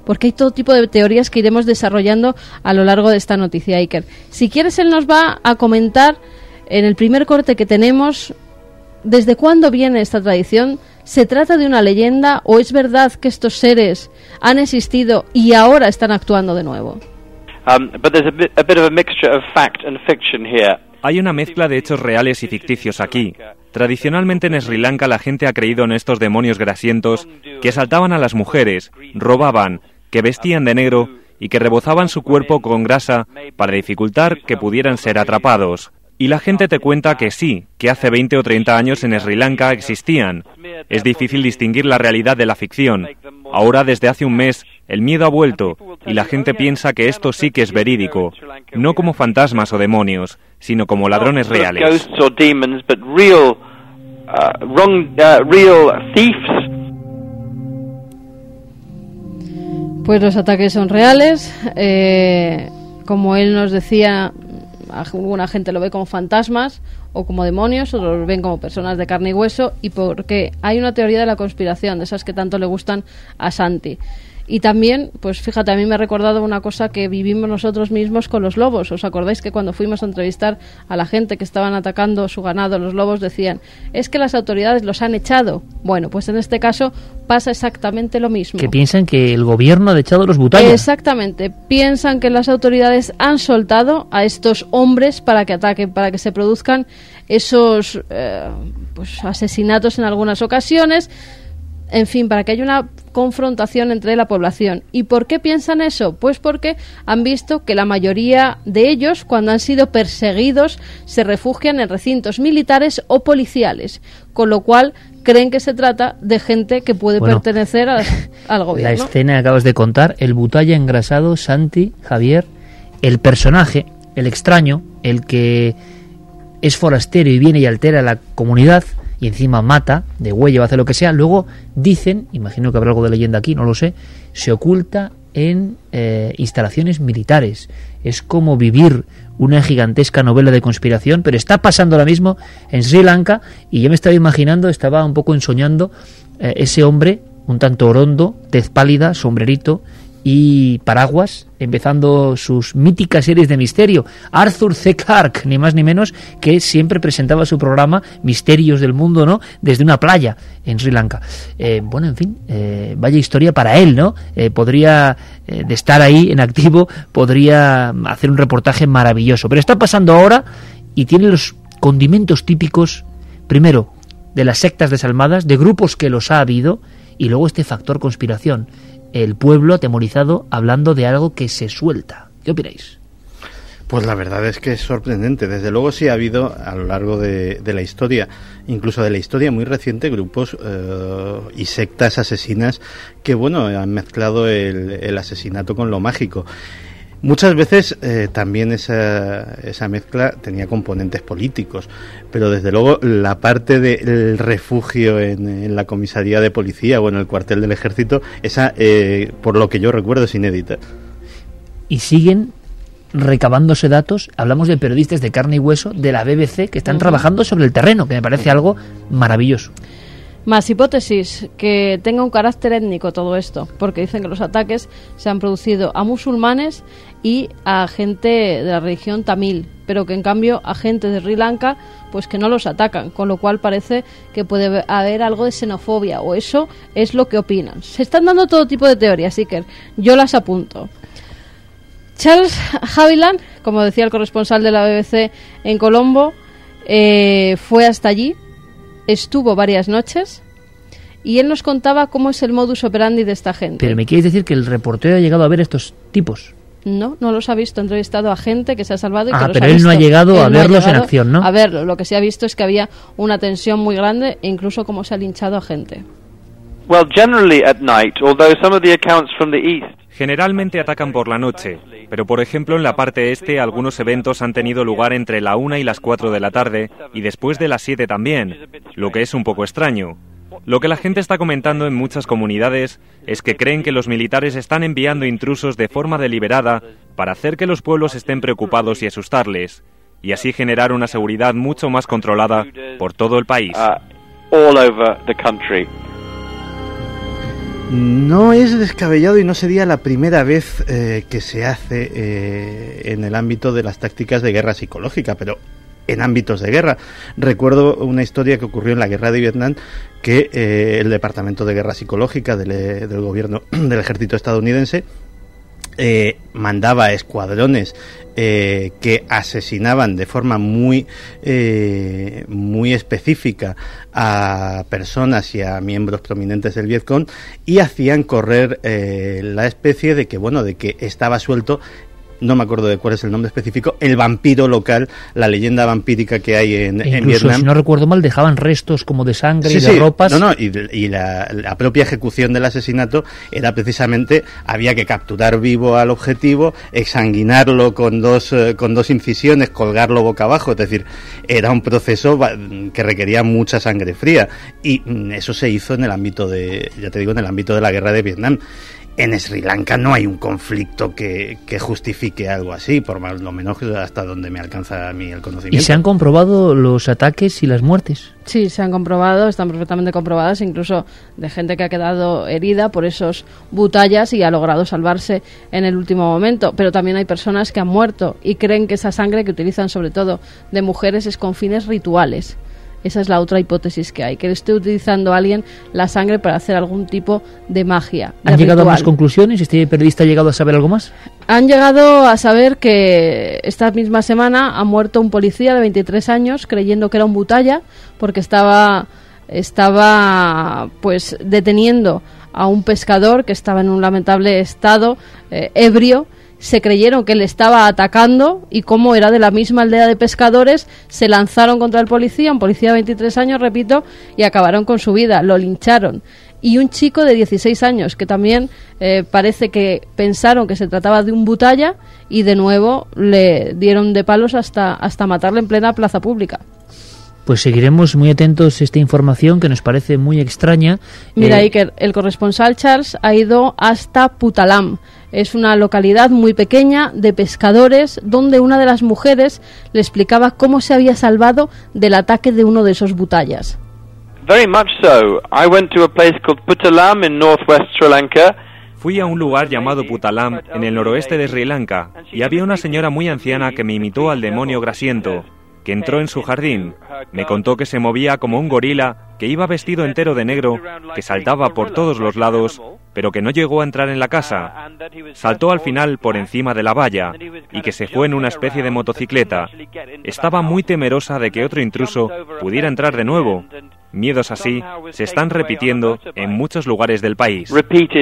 porque hay todo tipo de teorías que iremos desarrollando a lo largo de esta noticia, Iker. Si quieres, él nos va a comentar en el primer corte que tenemos desde cuándo viene esta tradición. ¿Se trata de una leyenda o es verdad que estos seres han existido y ahora están actuando de nuevo? Um, but there's a bit, a bit of a mixture of fact and fiction here. Hay una mezcla de hechos reales y ficticios aquí. Tradicionalmente en Sri Lanka la gente ha creído en estos demonios grasientos que asaltaban a las mujeres, robaban, que vestían de negro y que rebozaban su cuerpo con grasa para dificultar que pudieran ser atrapados. Y la gente te cuenta que sí, que hace veinte o treinta años en Sri Lanka existían. Es difícil distinguir la realidad de la ficción. Ahora, desde hace un mes, el miedo ha vuelto y la gente piensa que esto sí que es verídico, no como fantasmas o demonios, sino como ladrones reales. Pues los ataques son reales, eh, como él nos decía, alguna gente lo ve como fantasmas o como demonios, otros los ven como personas de carne y hueso, y porque hay una teoría de la conspiración, de esas que tanto le gustan a Santi. Y también, pues fíjate, a mí me ha recordado una cosa que vivimos nosotros mismos con los lobos. ¿Os acordáis que cuando fuimos a entrevistar a la gente que estaban atacando su ganado, los lobos decían, es que las autoridades los han echado? Bueno, pues en este caso pasa exactamente lo mismo. Que piensan que el gobierno ha echado los butayas. Exactamente, piensan que las autoridades han soltado a estos hombres para que ataquen, para que se produzcan esos eh, pues asesinatos en algunas ocasiones. En fin, para que haya una confrontación entre la población. ¿Y por qué piensan eso? Pues porque han visto que la mayoría de ellos, cuando han sido perseguidos, se refugian en recintos militares o policiales, con lo cual creen que se trata de gente que puede bueno, pertenecer a, al gobierno. La escena que acabas de contar, el butaya engrasado, Santi, Javier, el personaje, el extraño, el que es forastero y viene y altera la comunidad, y encima mata, degüella o hace lo que sea, luego dicen, imagino que habrá algo de leyenda aquí, no lo sé, se oculta en eh, instalaciones militares. Es como vivir una gigantesca novela de conspiración, pero está pasando ahora mismo en Sri Lanka, y yo me estaba imaginando, estaba un poco ensoñando eh, ese hombre, un tanto orondo, tez pálida, sombrerito y paraguas, empezando sus míticas series de misterio. Arthur C. Clarke, ni más ni menos, que siempre presentaba su programa Misterios del Mundo, ¿no?, desde una playa en Sri Lanka. Eh, bueno, en fin, eh, vaya historia para él, ¿no? Eh, podría, eh, de estar ahí en activo, podría hacer un reportaje maravilloso. Pero está pasando ahora y tiene los condimentos típicos, primero, de las sectas desalmadas, de grupos que los ha habido, y luego este factor conspiración. El pueblo atemorizado hablando de algo que se suelta. ¿Qué opináis? Pues la verdad es que es sorprendente. Desde luego sí ha habido a lo largo de, de la historia, incluso de la historia muy reciente, grupos eh, y sectas asesinas que, bueno, han mezclado el, el asesinato con lo mágico. Muchas veces eh, también esa, esa mezcla tenía componentes políticos, pero desde luego la parte del refugio en, en la comisaría de policía o en el cuartel del ejército, esa, eh, por lo que yo recuerdo, es inédita. Y siguen recabándose datos, hablamos de periodistas de carne y hueso de la B B C que están uh-huh. trabajando sobre el terreno, que me parece algo maravilloso. Más hipótesis, que tenga un carácter étnico todo esto, porque dicen que los ataques se han producido a musulmanes y a gente de la religión tamil, pero que en cambio a gente de Sri Lanka pues que no los atacan, con lo cual parece que puede haber algo de xenofobia, o eso es lo que opinan. Se están dando todo tipo de teorías, así que yo las apunto. Charles Haviland, como decía el corresponsal de la B B C en Colombo, eh, fue hasta allí, estuvo varias noches y él nos contaba cómo es el modus operandi de esta gente. Pero ¿me quieres decir que el reportero ha llegado a ver estos tipos? No, no los ha visto. Ha entrevistado a gente que se ha salvado y ah, que los pero ha él visto. no ha llegado él a no verlos ha llegado en acción, ¿no? A verlo. Lo que se ha visto es que había una tensión muy grande e incluso cómo se ha linchado a gente. Well, generally at night, although some of the accounts from the east. Generalmente atacan por la noche, pero por ejemplo en la parte este algunos eventos han tenido lugar entre la una y las cuatro de la tarde y después de las siete también, lo que es un poco extraño. Lo que la gente está comentando en muchas comunidades es que creen que los militares están enviando intrusos de forma deliberada para hacer que los pueblos estén preocupados y asustarles, y así generar una seguridad mucho más controlada por todo el país. Uh, all over the country. No es descabellado y no sería la primera vez eh, que se hace eh, en el ámbito de las tácticas de guerra psicológica, pero en ámbitos de guerra. Recuerdo una historia que ocurrió en la guerra de Vietnam, que eh, el Departamento de Guerra Psicológica del, del gobierno del ejército estadounidense eh, mandaba escuadrones eh, que asesinaban de forma muy eh, muy específica a personas y a miembros prominentes del Vietcong, y hacían correr eh, la especie de que, bueno, de que estaba suelto, no me acuerdo de cuál es el nombre específico, el vampiro local, la leyenda vampírica que hay en, e en Vietnam. Si no recuerdo mal, dejaban restos como de sangre sí, y de sí. ropas. No, no, y, y la, la propia ejecución del asesinato era precisamente, había que capturar vivo al objetivo, exsanguinarlo con dos, eh, con dos incisiones, colgarlo boca abajo, es decir, era un proceso que requería mucha sangre fría, y eso se hizo en el ámbito de, ya te digo, en el ámbito de la guerra de Vietnam. En Sri Lanka no hay un conflicto que, que justifique algo así, por más lo menos hasta donde me alcanza a mí el conocimiento. ¿Y se han comprobado los ataques y las muertes? Sí, se han comprobado, están perfectamente comprobadas, incluso de gente que ha quedado herida por esos butallas y ha logrado salvarse en el último momento. Pero también hay personas que han muerto y creen que esa sangre que utilizan sobre todo de mujeres es con fines rituales. Esa es la otra hipótesis que hay, que esté utilizando a alguien la sangre para hacer algún tipo de magia. ¿Han llegado a más conclusiones? ¿Este periodista ha llegado a saber algo más? Han llegado a saber que esta misma semana ha muerto un policía de veintitrés años creyendo que era un butalla, porque estaba, estaba pues deteniendo a un pescador que estaba en un lamentable estado, eh, ebrio. Se creyeron que le estaba atacando y como era de la misma aldea de pescadores, se lanzaron contra el policía, un policía de veintitrés años, repito, y acabaron con su vida, lo lincharon. Y un chico de dieciséis años, que también eh, parece que pensaron que se trataba de un butalla y de nuevo le dieron de palos hasta, hasta matarle en plena plaza pública. Pues seguiremos muy atentos a esta información que nos parece muy extraña. Mira, eh... Iker, el corresponsal Charles ha ido hasta Putalam. Es una localidad muy pequeña de pescadores donde una de las mujeres le explicaba cómo se había salvado del ataque de uno de esos butallas. Very much so. I went to a place called Putalam in northwest Sri Lanka. Fui a un lugar llamado Putalam en el noroeste de Sri Lanka y había una señora muy anciana que me imitó al demonio grasiento, que entró en su jardín. Me contó que se movía como un gorila, que iba vestido entero de negro, que saltaba por todos los lados, pero que no llegó a entrar en la casa. Saltó al final por encima de la valla y que se fue en una especie de motocicleta. Estaba muy temerosa de que otro intruso pudiera entrar de nuevo. Miedos así se están repitiendo en muchos lugares del país.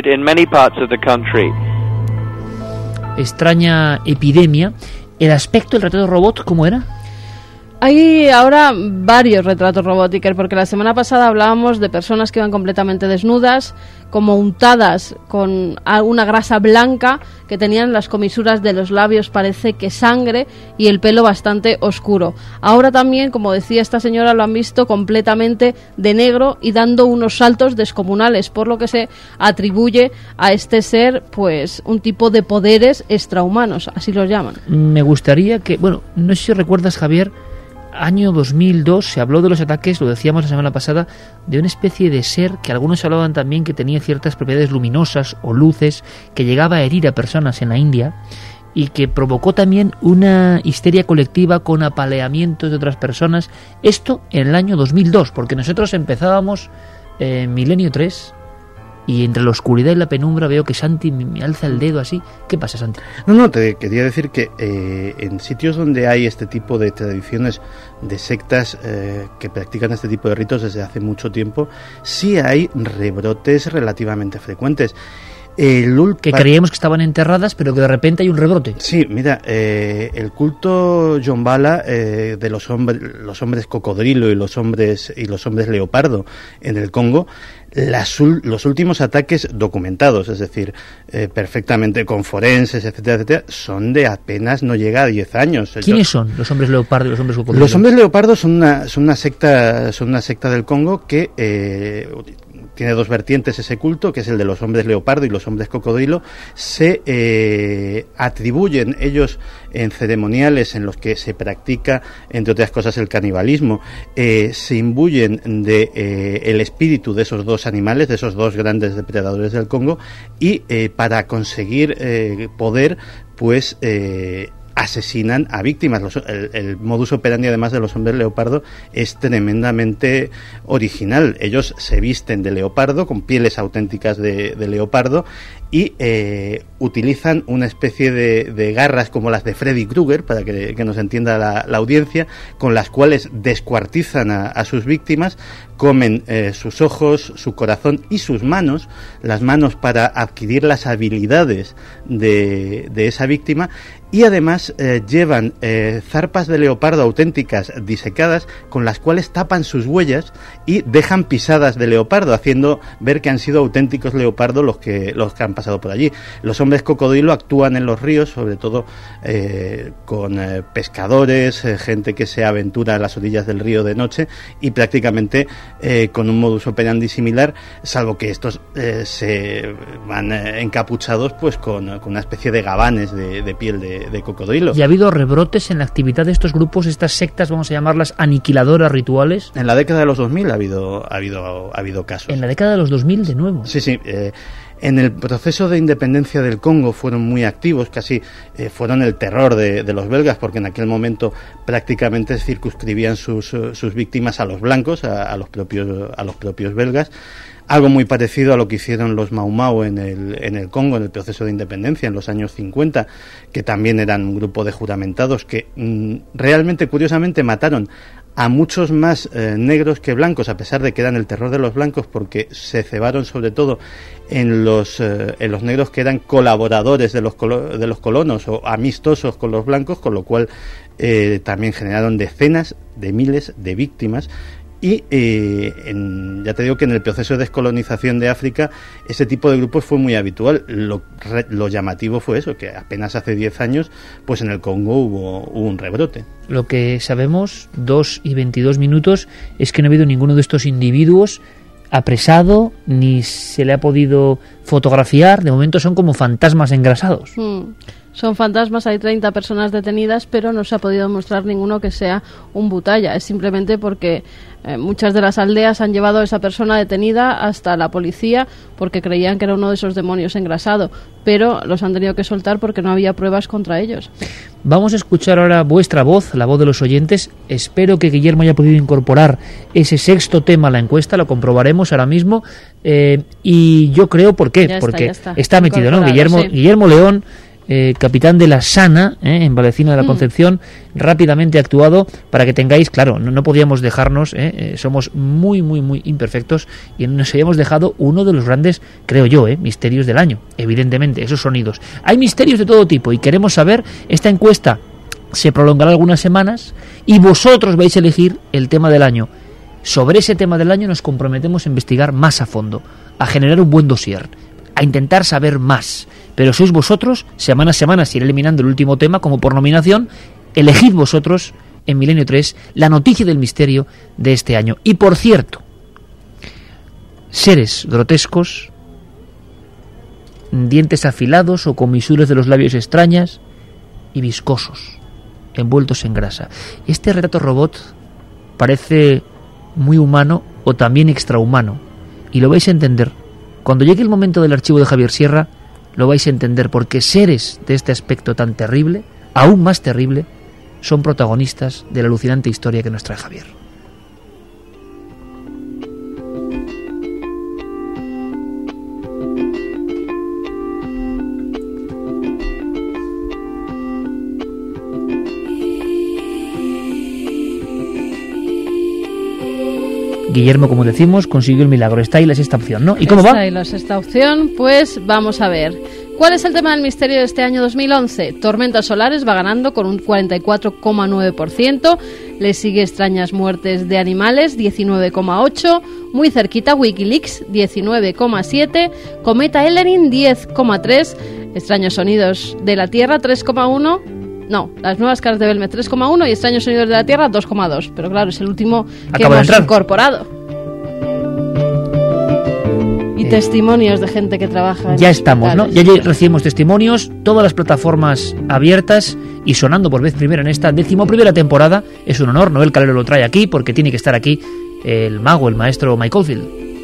Extraña epidemia. ¿El aspecto del retrato robot cómo era? Hay ahora varios retratos robóticos, porque la semana pasada hablábamos de personas que iban completamente desnudas, como untadas con alguna grasa blanca, que tenían las comisuras de los labios, parece que sangre, y el pelo bastante oscuro. Ahora también, como decía esta señora, lo han visto completamente de negro y dando unos saltos descomunales, por lo que se atribuye a este ser pues un tipo de poderes extrahumanos, así los llaman. Me gustaría que, bueno, no sé si recuerdas, Javier, año dos mil dos se habló de los ataques, lo decíamos la semana pasada, de una especie de ser que algunos hablaban también que tenía ciertas propiedades luminosas o luces, que llegaba a herir a personas en la India y que provocó también una histeria colectiva con apaleamientos de otras personas. Esto en el año dos mil dos, porque nosotros empezábamos en eh, Milenio tres. Y entre la oscuridad y la penumbra veo que Santi me alza el dedo así. ¿Qué pasa, Santi? No, no, te quería decir que eh, en sitios donde hay este tipo de tradiciones de sectas eh, que practican este tipo de ritos desde hace mucho tiempo, sí hay rebrotes relativamente frecuentes. El ult- que creíamos que estaban enterradas, pero que de repente hay un rebrote. Sí, mira, eh, el culto Yombala eh, de los hombres, los hombres cocodrilo y los hombres y los hombres leopardo en el Congo, las, los últimos ataques documentados, es decir, eh, perfectamente con forenses, etcétera, etcétera, son de apenas no llega a diez años. ¿Quiénes son los hombres leopardo y los hombres cocodrilo? Los hombres leopardo son una, son una secta, son una secta del Congo que eh, tiene dos vertientes ese culto, que es el de los hombres leopardo y los hombres cocodrilo. Se eh, atribuyen ellos en ceremoniales en los que se practica, entre otras cosas, el canibalismo, eh, se imbuyen de eh, el espíritu de esos dos animales, de esos dos grandes depredadores del Congo, y eh, para conseguir eh, poder, pues eh, asesinan a víctimas. Los, el, el modus operandi, además de los hombres leopardo, es tremendamente original. Ellos se visten de leopardo, con pieles auténticas de, de leopardo, y eh, utilizan una especie de, de garras como las de Freddy Krueger, para que, que nos entienda la, la audiencia, con las cuales descuartizan a, a sus víctimas, comen eh, sus ojos, su corazón y sus manos, las manos para adquirir las habilidades de, de esa víctima, y además eh, llevan eh, zarpas de leopardo auténticas disecadas, con las cuales tapan sus huellas y dejan pisadas de leopardo, haciendo ver que han sido auténticos leopardos los que, los que han pasado por allí. Los hombres cocodrilo actúan en los ríos, sobre todo eh, con eh, pescadores, eh, gente que se aventura a las orillas del río de noche, y prácticamente eh, con un modus operandi similar, salvo que estos eh, se van eh, encapuchados pues con, con una especie de gabanes de, de piel de, de cocodrilo. ¿Y ha habido rebrotes en la actividad de estos grupos, estas sectas, vamos a llamarlas aniquiladoras rituales? En la década de los dos mil ha habido, ha habido, ha habido casos. En la década de los dos mil, de nuevo. Sí, sí. Eh, En el proceso de independencia del Congo fueron muy activos, casi eh, fueron el terror de, de los belgas, porque en aquel momento prácticamente circunscribían sus, sus víctimas a los blancos, a, a los propios, a los propios belgas. Algo muy parecido a lo que hicieron los Mau Mau en el, en el Congo, en el proceso de independencia, en los años cincuenta, que también eran un grupo de juramentados que mmm, realmente, curiosamente, mataron a muchos más eh, negros que blancos, a pesar de que eran el terror de los blancos, porque se cebaron sobre todo en los eh, en los negros que eran colaboradores de los colo- de los colonos o amistosos con los blancos, con lo cual eh, también generaron decenas de miles de víctimas. Y eh, en, ya te digo que en el proceso de descolonización de África ese tipo de grupos fue muy habitual. Lo, re, lo llamativo fue eso, que apenas hace diez años pues en el Congo hubo, hubo un rebrote. Lo que sabemos, dos y veintidós minutos, es que no ha habido ninguno de estos individuos apresado, ni se le ha podido fotografiar. De momento son como fantasmas engrasados. Mm. Son fantasmas, hay treinta personas detenidas, pero no se ha podido mostrar ninguno que sea un butalla. Es simplemente porque eh, muchas de las aldeas han llevado a esa persona detenida hasta la policía porque creían que era uno de esos demonios engrasado, pero los han tenido que soltar porque no había pruebas contra ellos. Vamos a escuchar ahora vuestra voz, la voz de los oyentes. Espero que Guillermo haya podido incorporar ese sexto tema a la encuesta, lo comprobaremos ahora mismo. Eh, y yo creo, ¿por qué? Ya está, porque ya está. está metido, ¿no? Guillermo, sí. Guillermo León, Eh, capitán de la Sana, eh, en Valecina de la Concepción, mm. rápidamente ha actuado para que tengáis, claro, no, no podíamos dejarnos, eh, eh, somos muy, muy, muy imperfectos y nos habíamos dejado uno de los grandes, creo yo, eh, misterios del año, evidentemente, esos sonidos. Hay misterios de todo tipo y queremos saber, esta encuesta se prolongará algunas semanas y vosotros vais a elegir el tema del año. Sobre ese tema del año nos comprometemos a investigar más a fondo, a generar un buen dossier, a intentar saber más. Pero sois vosotros, semana a semana se irá eliminando el último tema como por nominación. Elegid vosotros en Milenio tres la noticia del misterio de este año. Y por cierto, seres grotescos, dientes afilados o comisuras de los labios extrañas y viscosos, envueltos en grasa. Este retrato robot parece muy humano o también extrahumano, y lo vais a entender. Cuando llegue el momento del archivo de Javier Sierra, lo vais a entender, porque seres de este aspecto tan terrible, aún más terrible, son protagonistas de la alucinante historia que nos trae Javier. Guillermo, como decimos, consiguió el milagro. Está ahí la sexta opción, ¿no? ¿Y cómo va? Está ahí la sexta opción, pues vamos a ver. ¿Cuál es el tema del misterio de este año dos mil once? Tormentas solares va ganando con un cuarenta y cuatro coma nueve por ciento. Le sigue extrañas muertes de animales, diecinueve coma ocho por ciento. Muy cerquita Wikileaks, diecinueve coma siete por ciento. Cometa Elenin, diez coma tres por ciento. Extraños sonidos de la Tierra, tres coma uno por ciento. No, las nuevas caras de Belmez, tres coma uno, y extraños sonidos de la Tierra, dos coma dos. Pero claro, es el último que hemos incorporado. testimonios de gente que trabaja en ya estamos, ¿no? Ya hospitales. recibimos testimonios, todas las plataformas abiertas y sonando por vez primera en esta decimoprimera temporada. Es un honor, Noel Calero lo trae aquí porque tiene que estar aquí el mago, el maestro Mike Oldfield.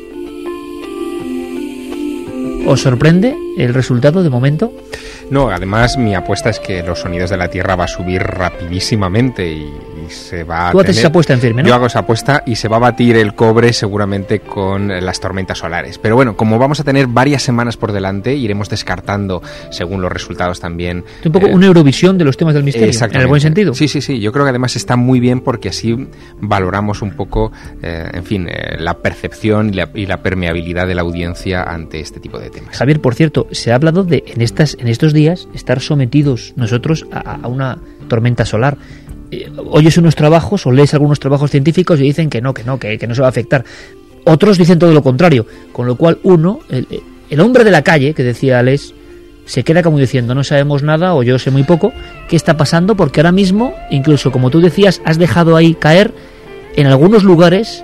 ¿Os sorprende el resultado de momento? No, además mi apuesta es que los sonidos de la Tierra va a subir rapidísimamente y, y se va a Tú haces tener... esa apuesta en firme, ¿no? Yo hago esa apuesta y se va a batir el cobre seguramente con las tormentas solares. Pero bueno, como vamos a tener varias semanas por delante, iremos descartando según los resultados también. Es un poco eh, una Eurovisión de los temas del misterio, en el buen sentido. Sí, sí, sí. Yo creo que además está muy bien porque así valoramos un poco, eh, en fin, eh, la percepción y la, y la permeabilidad de la audiencia ante este tipo de temas. Javier, por cierto, se ha hablado de en estas en estos días estar sometidos nosotros a, a una tormenta solar. Eh, oyes unos trabajos o lees algunos trabajos científicos y dicen que no, que no, que, que no se va a afectar. Otros dicen todo lo contrario, con lo cual uno, el, el hombre de la calle, que decía Alex, se queda como diciendo no sabemos nada o yo sé muy poco qué está pasando, porque ahora mismo, incluso como tú decías, has dejado ahí caer, en algunos lugares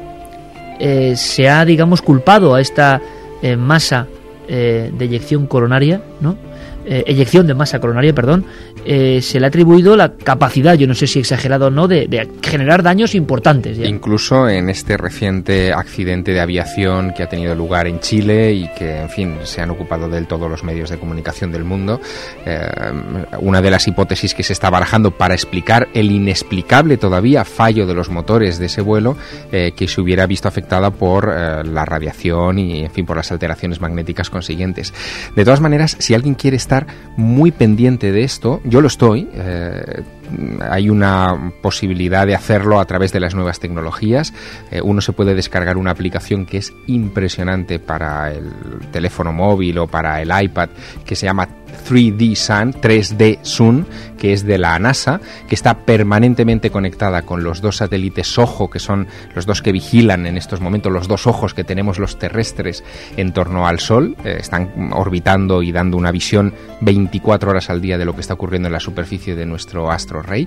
eh, se ha, digamos, culpado a esta eh, masa eh, de eyección coronaria, ¿no? Eh, eyección de masa coronaria, perdón, eh, se le ha atribuido la capacidad, yo no sé si exagerado o no, de, de generar daños importantes. ¿Ya? Incluso en este reciente accidente de aviación que ha tenido lugar en Chile y que, en fin, se han ocupado de él todos los medios de comunicación del mundo, eh, una de las hipótesis que se está barajando para explicar el inexplicable todavía fallo de los motores de ese vuelo, eh, que se hubiera visto afectada por eh, la radiación y, en fin, por las alteraciones magnéticas consiguientes. De todas maneras, si alguien quiere estar muy pendiente de esto, yo lo estoy, eh, hay una posibilidad de hacerlo a través de las nuevas tecnologías. Eh, uno se puede descargar una aplicación que es impresionante para el teléfono móvil o para el iPad, que se llama tres D Sun, tres D Sun, que es de la NASA, que está permanentemente conectada con los dos satélites SOHO, que son los dos que vigilan en estos momentos, los dos ojos que tenemos los terrestres en torno al Sol. Eh, están orbitando y dando una visión veinticuatro horas al día de lo que está ocurriendo en la superficie de nuestro astro rey,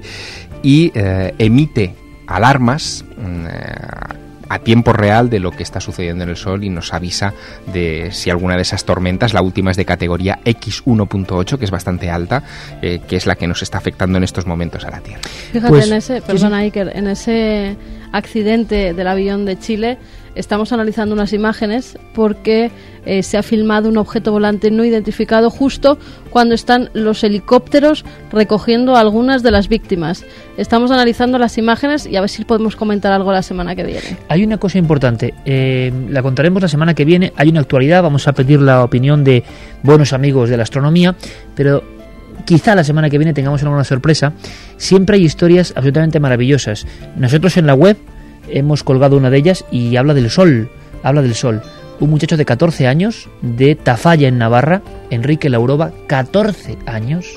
y eh, emite alarmas eh, a tiempo real de lo que está sucediendo en el Sol y nos avisa de si alguna de esas tormentas, la última es de categoría equis uno punto ocho, que es bastante alta, eh, que es la que nos está afectando en estos momentos a la Tierra. Fíjate, pues, en ese, perdona, sí, Iker, en ese accidente del avión de Chile estamos analizando unas imágenes porque eh, se ha filmado un objeto volante no identificado justo cuando están los helicópteros recogiendo a algunas de las víctimas. Estamos analizando las imágenes y a ver si podemos comentar algo la semana que viene. Hay una cosa importante, eh, la contaremos la semana que viene. Hay una actualidad, vamos a pedir la opinión de buenos amigos de la astronomía, pero quizá la semana que viene tengamos alguna sorpresa. Siempre hay historias absolutamente maravillosas. Nosotros en la web hemos colgado una de ellas y habla del Sol, habla del Sol. Un muchacho de catorce años, de Tafalla en Navarra, Enrique Lauroba, catorce años,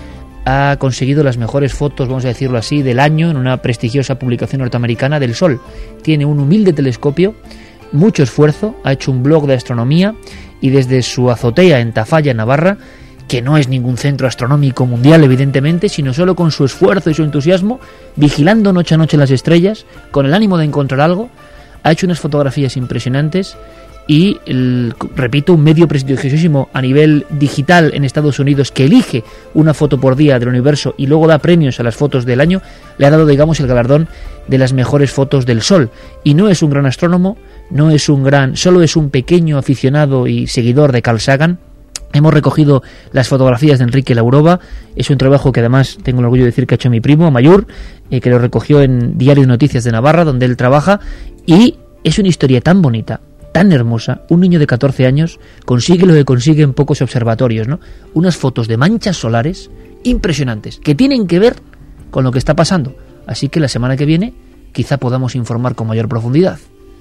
ha conseguido las mejores fotos, vamos a decirlo así, del año en una prestigiosa publicación norteamericana del Sol. Tiene un humilde telescopio, mucho esfuerzo, ha hecho un blog de astronomía y desde su azotea en Tafalla, en Navarra, que no es ningún centro astronómico mundial, evidentemente, sino solo con su esfuerzo y su entusiasmo, vigilando noche a noche las estrellas, con el ánimo de encontrar algo, ha hecho unas fotografías impresionantes y, el, repito, un medio prestigiosísimo a nivel digital en Estados Unidos que elige una foto por día del universo y luego da premios a las fotos del año, le ha dado, digamos, el galardón de las mejores fotos del Sol. Y no es un gran astrónomo, no es un gran, solo es un pequeño aficionado y seguidor de Carl Sagan. Hemos recogido las fotografías de Enrique Lauroba. Es un trabajo que además tengo el orgullo de decir que ha hecho mi primo Mayur, eh, que lo recogió en Diario de Noticias de Navarra, donde él trabaja, y es una historia tan bonita, tan hermosa. Un niño de catorce años consigue lo que consigue en pocos observatorios, ¿no? Unas fotos de manchas solares impresionantes, que tienen que ver con lo que está pasando. Así que la semana que viene quizá podamos informar con mayor profundidad.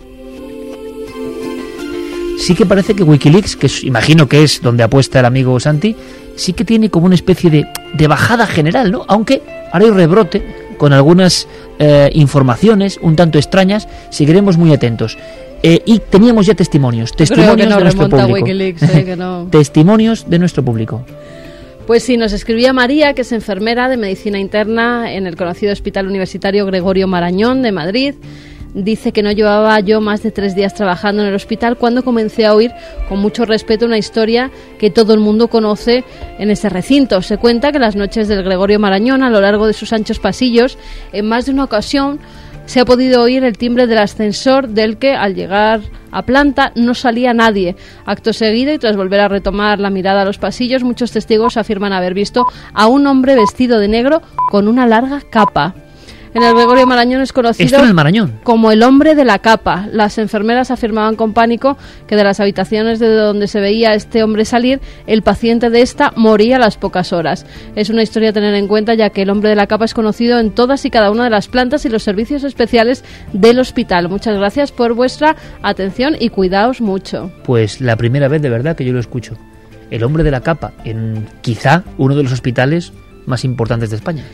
Sí que parece que Wikileaks, que es, imagino que es donde apuesta el amigo Santi, sí que tiene como una especie de, de bajada general, ¿no? Aunque ahora hay rebrote con algunas eh, informaciones un tanto extrañas, seguiremos muy atentos. Eh, y teníamos ya testimonios, testimonios Creo que no de nuestro público. Wikileaks, eh, que no. Testimonios de nuestro público. Pues sí, nos escribía María, que es enfermera de medicina interna en el conocido Hospital Universitario Gregorio Marañón de Madrid. Dice que no llevaba yo más de tres días trabajando en el hospital cuando comencé a oír con mucho respeto una historia que todo el mundo conoce en ese recinto. Se cuenta que las noches del Gregorio Marañón, a lo largo de sus anchos pasillos, en más de una ocasión se ha podido oír el timbre del ascensor del que, al llegar a planta, no salía nadie. Acto seguido, y tras volver a retomar la mirada a los pasillos, muchos testigos afirman haber visto a un hombre vestido de negro con una larga capa. En el Gregorio Marañón es conocido ¿Esto en el Marañón? como el hombre de la capa. Las enfermeras afirmaban con pánico que de las habitaciones de donde se veía a este hombre salir, el paciente de esta moría a las pocas horas. Es una historia a tener en cuenta, ya que el hombre de la capa es conocido en todas y cada una de las plantas y los servicios especiales del hospital. Muchas gracias por vuestra atención y cuidaos mucho. Pues la primera vez de verdad que yo lo escucho. El hombre de la capa, en quizá uno de los hospitales más importantes de España.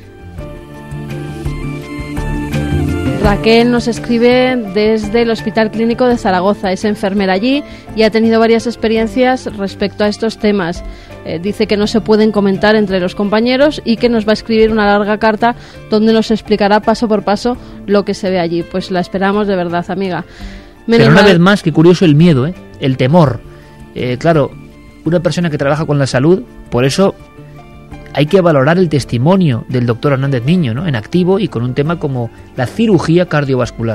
Raquel nos escribe desde el Hospital Clínico de Zaragoza. Es enfermera allí y ha tenido varias experiencias respecto a estos temas. Eh, dice que no se pueden comentar entre los compañeros y que nos va a escribir una larga carta donde nos explicará paso por paso lo que se ve allí. Pues la esperamos de verdad, amiga. Menos Pero una mal... vez más, qué curioso el miedo, ¿eh? El temor. Eh, claro, una persona que trabaja con la salud, por eso hay que valorar el testimonio del doctor Hernández Niño, ¿no? En activo y con un tema como la cirugía cardiovascular.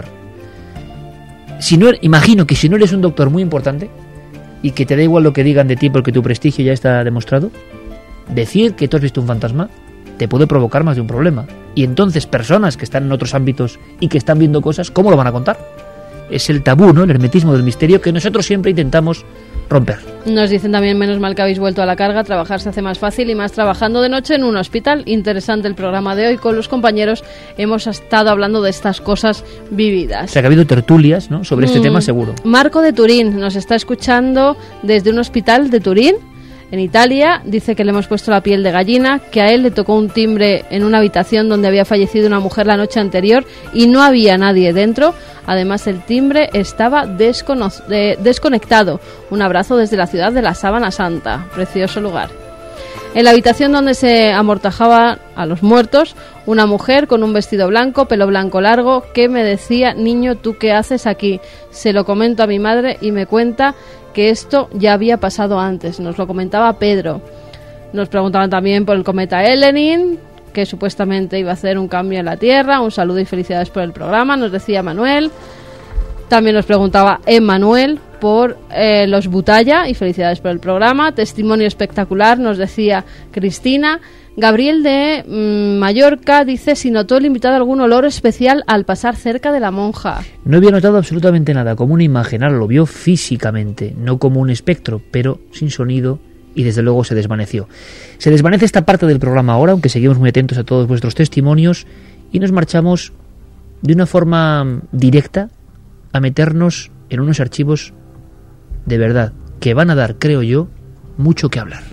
Si no, imagino que si no eres un doctor muy importante y que te da igual lo que digan de ti porque tu prestigio ya está demostrado, decir que tú has visto un fantasma te puede provocar más de un problema. Y entonces personas que están en otros ámbitos y que están viendo cosas, ¿cómo lo van a contar? Es el tabú, ¿no? El hermetismo del misterio que nosotros siempre intentamos romper. Nos dicen también, menos mal que habéis vuelto a la carga, trabajar se hace más fácil y más trabajando de noche en un hospital. Interesante el programa de hoy, con los compañeros hemos estado hablando de estas cosas vividas. O sea que ha habido tertulias, ¿no? Sobre este mm, tema seguro. Marco de Turín nos está escuchando desde un hospital de Turín, en Italia. Dice que le hemos puesto la piel de gallina, que a él le tocó un timbre en una habitación donde había fallecido una mujer la noche anterior y no había nadie dentro. Además, el timbre estaba descono- de- desconectado. Un abrazo desde la ciudad de la Sábana Santa. Precioso lugar. En la habitación donde se amortajaba a los muertos, una mujer con un vestido blanco, pelo blanco largo, que me decía: niño, ¿tú qué haces aquí? Se lo comento a mi madre y me cuenta que esto ya había pasado antes. Nos lo comentaba Pedro. Nos preguntaban también por el cometa Elenin, que supuestamente iba a hacer un cambio en la Tierra. Un saludo y felicidades por el programa, nos decía Manuel. También nos preguntaba Emmanuel por eh, los Butaya y felicidades por el programa. Testimonio espectacular, nos decía Cristina. Gabriel de mmm, Mallorca dice si notó el invitado algún olor especial al pasar cerca de la monja. No había notado absolutamente nada, como una imagen, ahora lo vio físicamente, no como un espectro, pero sin sonido, y desde luego se desvaneció. Se desvanece esta parte del programa ahora, aunque seguimos muy atentos a todos vuestros testimonios, y nos marchamos de una forma directa a meternos en unos archivos de verdad que van a dar, creo yo, mucho que hablar.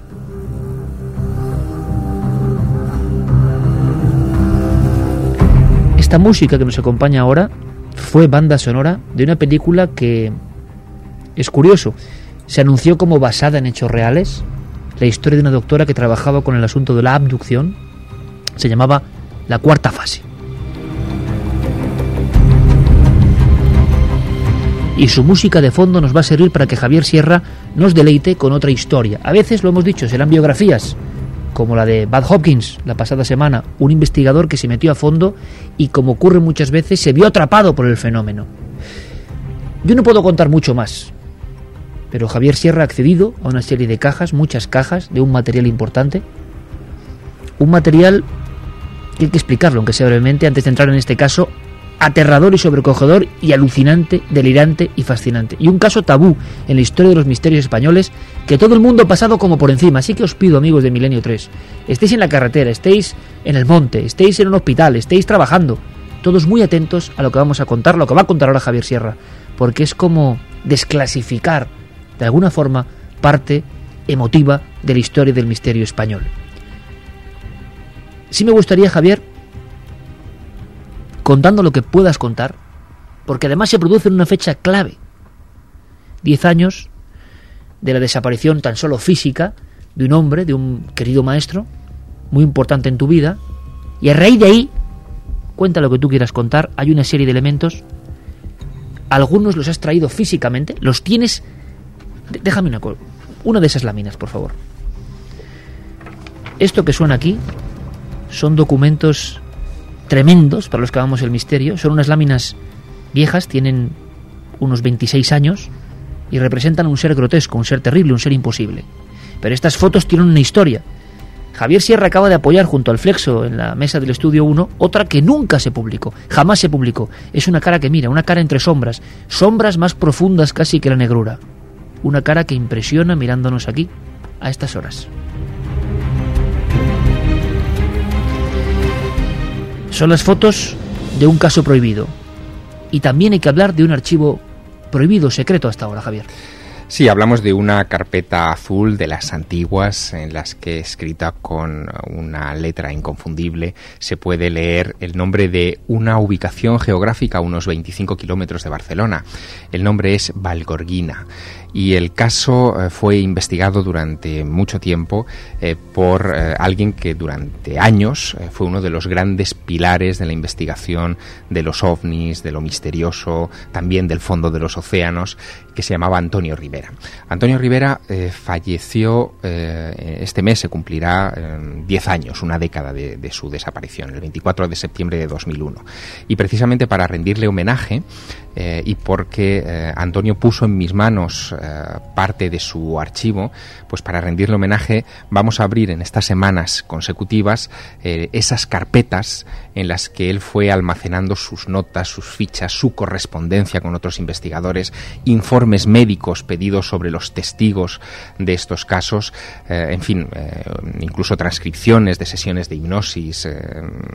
Esta música que nos acompaña ahora fue banda sonora de una película que, es curioso, se anunció como basada en hechos reales. La historia de una doctora que trabajaba con el asunto de la abducción. Se llamaba La Cuarta Fase. Y su música de fondo nos va a servir para que Javier Sierra nos deleite con otra historia. A veces, lo hemos dicho, serán biografías, como la de Bud Hopkins la pasada semana, un investigador que se metió a fondo y, como ocurre muchas veces, se vio atrapado por el fenómeno. Yo no puedo contar mucho más, pero Javier Sierra ha accedido a una serie de cajas, muchas cajas, de un material importante, un material que hay que explicarlo, aunque sea brevemente, antes de entrar en este caso aterrador y sobrecogedor y alucinante, delirante y fascinante, y un caso tabú en la historia de los misterios españoles que todo el mundo ha pasado como por encima. Así que os pido, amigos de Milenio tres, estéis en la carretera, estéis en el monte, estéis en un hospital, estéis trabajando, todos muy atentos a lo que vamos a contar, lo que va a contar ahora Javier Sierra, porque es como desclasificar de alguna forma parte emotiva de la historia del misterio español. Sí me gustaría, Javier, contando lo que puedas contar, porque además se produce en una fecha clave. Diez años de la desaparición tan solo física de un hombre, de un querido maestro, muy importante en tu vida, y a raíz de ahí, cuenta lo que tú quieras contar, hay una serie de elementos algunos los has traído físicamente, los tienes... Déjame una cosa, una de esas láminas, por favor. Esto que suena aquí son documentos tremendos para los que amamos el misterio. Son unas láminas viejas, tienen unos veintiséis años y representan un ser grotesco, un ser terrible, un ser imposible. Pero estas fotos tienen una historia. Javier Sierra acaba de apoyar junto al Flexo en la mesa del Estudio uno otra que nunca se publicó, jamás se publicó. Es una cara que mira, una cara entre sombras, sombras más profundas casi que la negrura. Una cara que impresiona mirándonos aquí, a estas horas. Son las fotos de un caso prohibido. Y también hay que hablar de un archivo prohibido, secreto hasta ahora, Javier. Sí, hablamos de una carpeta azul de las antiguas en las que, escrita con una letra inconfundible, se puede leer el nombre de una ubicación geográfica a unos veinticinco kilómetros de Barcelona. El nombre es Vallgorguina. Y el caso eh, fue investigado durante mucho tiempo eh, por eh, alguien que durante años eh, fue uno de los grandes pilares de la investigación de los ovnis, de lo misterioso, también del fondo de los océanos, que se llamaba Antonio Rivera. Antonio Rivera eh, falleció, eh, este mes se cumplirá eh, diez años, una década de, de su desaparición, el veinticuatro de septiembre de dos mil uno. Y precisamente para rendirle homenaje, eh, y porque eh, Antonio puso en mis manos eh, parte de su archivo, pues para rendirle homenaje vamos a abrir en estas semanas consecutivas eh, esas carpetas en las que él fue almacenando sus notas, sus fichas, su correspondencia con otros investigadores, informes médicos pedidos sobre los testigos de estos casos, eh, en fin, eh, incluso transcripciones de sesiones de hipnosis, eh,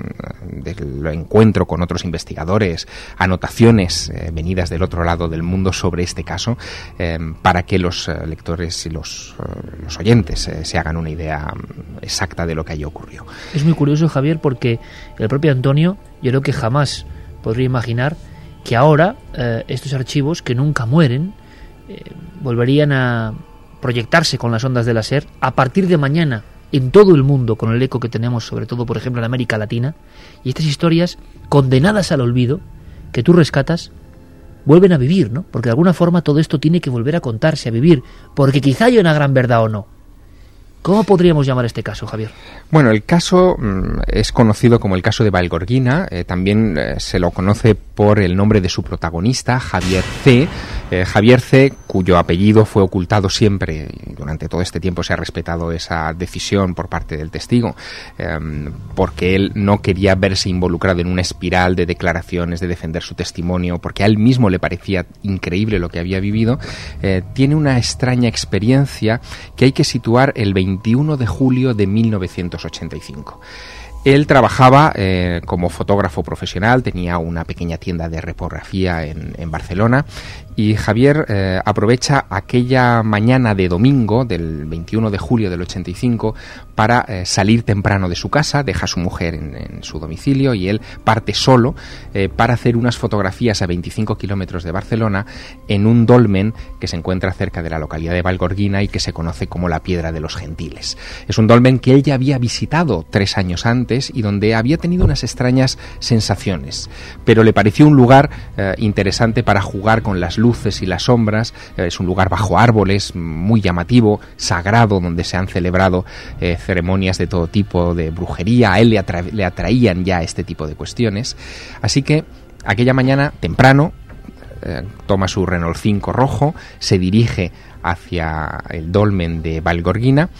del encuentro con otros investigadores, anotaciones eh, venidas del otro lado del mundo sobre este caso, eh, para que los eh, lectores y los, eh, los oyentes eh, se hagan una idea exacta de lo que allí ocurrió. Es muy curioso, Javier, porque el propio Antonio, yo creo que jamás podría imaginar que ahora eh, estos archivos, que nunca mueren, eh, volverían a proyectarse con las ondas de láser a partir de mañana en todo el mundo, con el eco que tenemos, sobre todo, por ejemplo, en América Latina. Y estas historias, condenadas al olvido, que tú rescatas, vuelven a vivir, ¿no? Porque de alguna forma todo esto tiene que volver a contarse, a vivir, porque quizá haya una gran verdad o no. ¿Cómo podríamos llamar este caso, Javier? Bueno, el caso mmm, es conocido como el caso de Vallgorguina, eh, también eh, se lo conoce por el nombre de su protagonista, Javier C. Eh, Javier C., cuyo apellido fue ocultado siempre, y durante todo este tiempo se ha respetado esa decisión por parte del testigo, eh, porque él no quería verse involucrado en una espiral de declaraciones, de defender su testimonio, porque a él mismo le parecía increíble lo que había vivido. Eh, tiene una extraña experiencia que hay que situar el veintiuno de julio de mil novecientos ochenta y cinco. Él trabajaba eh, como fotógrafo profesional, tenía una pequeña tienda de repografía en, en Barcelona, y Javier eh, aprovecha aquella mañana de domingo del veintiuno de julio del ochenta y cinco para eh, salir temprano de su casa, deja a su mujer en, en su domicilio y él parte solo eh, para hacer unas fotografías a veinticinco kilómetros de Barcelona en un dolmen que se encuentra cerca de la localidad de Vallgorguina y que se conoce como la Piedra de los Gentiles. Es un dolmen que él ya había visitado tres años antes y donde había tenido unas extrañas sensaciones, pero le pareció un lugar eh, interesante para jugar con las luces y las sombras. Eh, es un lugar bajo árboles, muy llamativo, sagrado, donde se han celebrado eh, ceremonias de todo tipo de brujería. A él le, atra- le atraían ya este tipo de cuestiones, así que aquella mañana temprano eh, toma su Renault cinco rojo, se dirige hacia el dolmen de Vallgorguina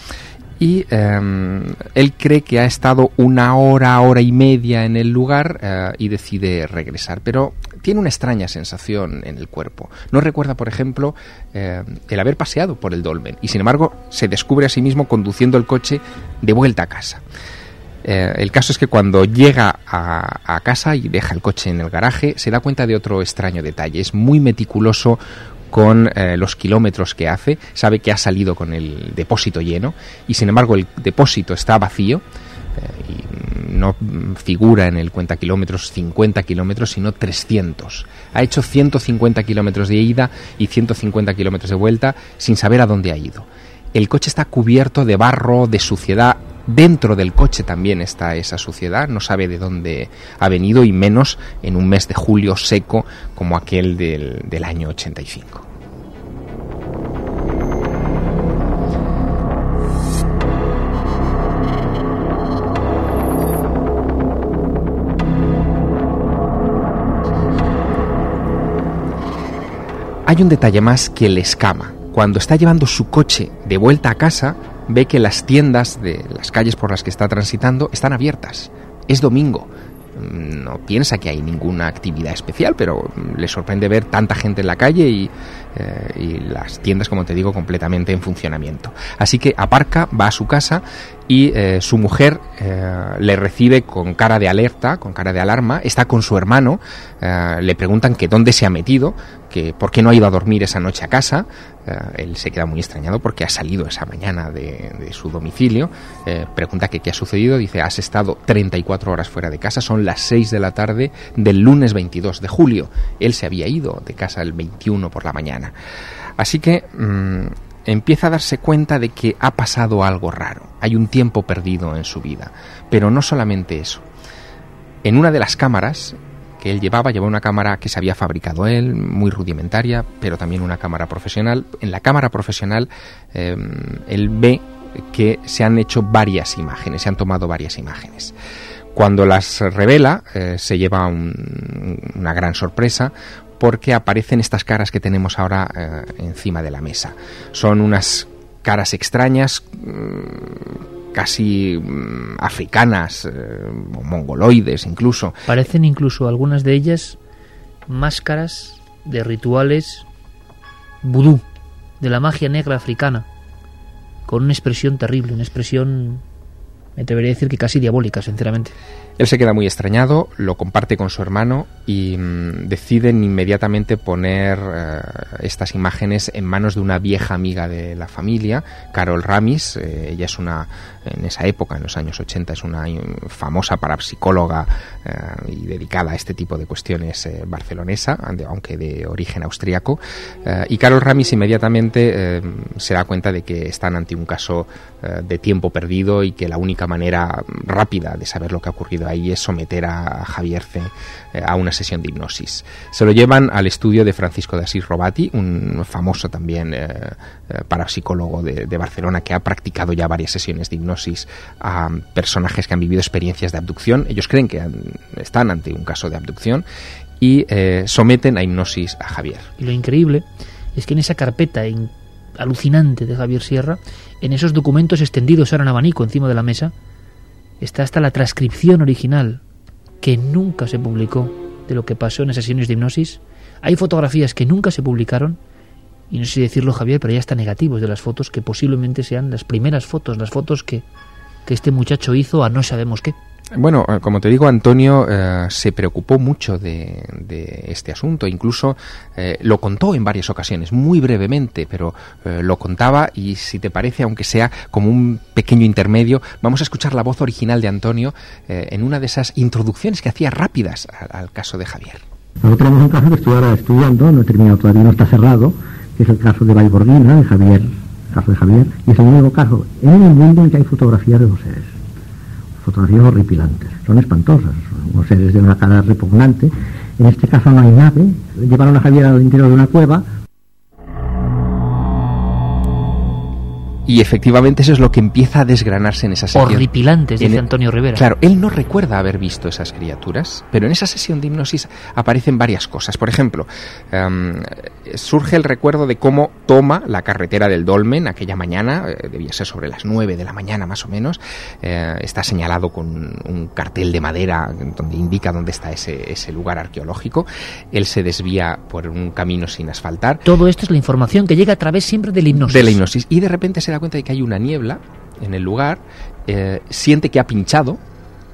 y eh, él cree que ha estado una hora, hora y media en el lugar eh, y decide regresar, pero tiene una extraña sensación en el cuerpo. No recuerda, por ejemplo, eh, el haber paseado por el dolmen y, sin embargo, se descubre a sí mismo conduciendo el coche de vuelta a casa. Eh, el caso es que cuando llega a, a casa y deja el coche en el garaje, se da cuenta de otro extraño detalle. Es muy meticuloso con eh, los kilómetros que hace, sabe que ha salido con el depósito lleno y, sin embargo, el depósito está vacío eh, y no figura en el cuenta kilómetros cincuenta kilómetros, sino trescientos. Ha hecho ciento cincuenta kilómetros de ida y ciento cincuenta kilómetros de vuelta sin saber a dónde ha ido. El coche está cubierto de barro, de suciedad, Dentro del coche también está esa suciedad, no sabe de dónde ha venido, y menos en un mes de julio seco como aquel del, del año ochenta y cinco. Hay un detalle más que le escama. Cuando está llevando su coche de vuelta a casa, ve que las tiendas de las calles por las que está transitando están abiertas. Es domingo. No piensa que hay ninguna actividad especial, pero le sorprende ver tanta gente en la calle y, eh, y las tiendas, como te digo, completamente en funcionamiento. Así que aparca, va a su casa y eh, su mujer eh, le recibe con cara de alerta, con cara de alarma. Está con su hermano, eh, le preguntan que dónde se ha metido, que por qué no ha ido a dormir esa noche a casa. Eh, él se queda muy extrañado porque ha salido esa mañana de, de su domicilio. Eh, pregunta que qué ha sucedido. Dice: has estado treinta y cuatro horas fuera de casa, son las seis de la tarde del lunes veintidós de julio. Él se había ido de casa el veintiuno por la mañana. Así que mmm, empieza a darse cuenta de que ha pasado algo raro. Hay un tiempo perdido en su vida. Pero no solamente eso. En una de las cámaras que él llevaba, llevaba una cámara que se había fabricado él, muy rudimentaria, pero también una cámara profesional. En la cámara profesional eh, él ve que se han hecho varias imágenes, se han tomado varias imágenes. Cuando las revela, eh, se lleva un, una gran sorpresa, porque aparecen estas caras que tenemos ahora eh, encima de la mesa. Son unas caras extrañas, mmm, casi mmm, africanas, eh, o mongoloides incluso. Parecen incluso algunas de ellas máscaras de rituales vudú, de la magia negra africana, con una expresión terrible, una expresión, me atrevería a decir que casi diabólica, sinceramente. Él se queda muy extrañado, lo comparte con su hermano y mmm, deciden inmediatamente poner eh, estas imágenes en manos de una vieja amiga de la familia, Carol Ramis. Eh, ella es una, en esa época, en los años ochenta, es una famosa parapsicóloga eh, y dedicada a este tipo de cuestiones, eh, barcelonesa, aunque de origen austríaco. Eh, y Carol Ramis inmediatamente eh, se da cuenta de que están ante un caso eh, de tiempo perdido y que la única manera rápida de saber lo que ha ocurrido ahí es someter a Javier C. a una sesión de hipnosis. Se lo llevan al estudio de Francisco de Asís Robati, un famoso también eh, parapsicólogo de, de Barcelona, que ha practicado ya varias sesiones de hipnosis a personajes que han vivido experiencias de abducción. Ellos creen que han, están ante un caso de abducción y eh, someten a hipnosis a Javier. Y lo increíble es que en esa carpeta in- alucinante de Javier Sierra, en esos documentos extendidos ahora en abanico encima de la mesa, está hasta la transcripción original, que nunca se publicó, de lo que pasó en esas sesiones de hipnosis. Hay fotografías que nunca se publicaron, y no sé si decirlo, Javier, pero ya está negativos de las fotos, que posiblemente sean las primeras fotos, las fotos que, que este muchacho hizo a no sabemos qué. Bueno, como te digo, Antonio eh, se preocupó mucho de, de este asunto, incluso eh, lo contó en varias ocasiones, muy brevemente, pero eh, lo contaba, y si te parece, aunque sea como un pequeño intermedio, vamos a escuchar la voz original de Antonio eh, en una de esas introducciones que hacía rápidas al, al caso de Javier. Nosotros tenemos un caso que estoy ahora estudiando, no he terminado todavía, no está cerrado, que es el caso de Vallgordina, de Javier, el caso de Javier, y es el único caso en el mundo en que hay fotografías de los seres. Fotografías horripilantes, son espantosas, son unos seres de una cara repugnante. En este caso no hay nave, llevaron a Javier al interior de una cueva. Y efectivamente eso es lo que empieza a desgranarse en esa sesión. Horripilantes, dice en, Antonio Rivera. Claro, él no recuerda haber visto esas criaturas, pero en esa sesión de hipnosis aparecen varias cosas. Por ejemplo, um, surge el recuerdo de cómo toma la carretera del Dolmen aquella mañana, eh, debía ser sobre las nueve de la mañana más o menos. Eh, está señalado con un cartel de madera donde indica dónde está ese, ese lugar arqueológico. Él se desvía por un camino sin asfaltar. Todo esto es la información que llega a través siempre de la hipnosis. De la hipnosis. Y de repente se da cuenta de que hay una niebla en el lugar, eh, siente que ha pinchado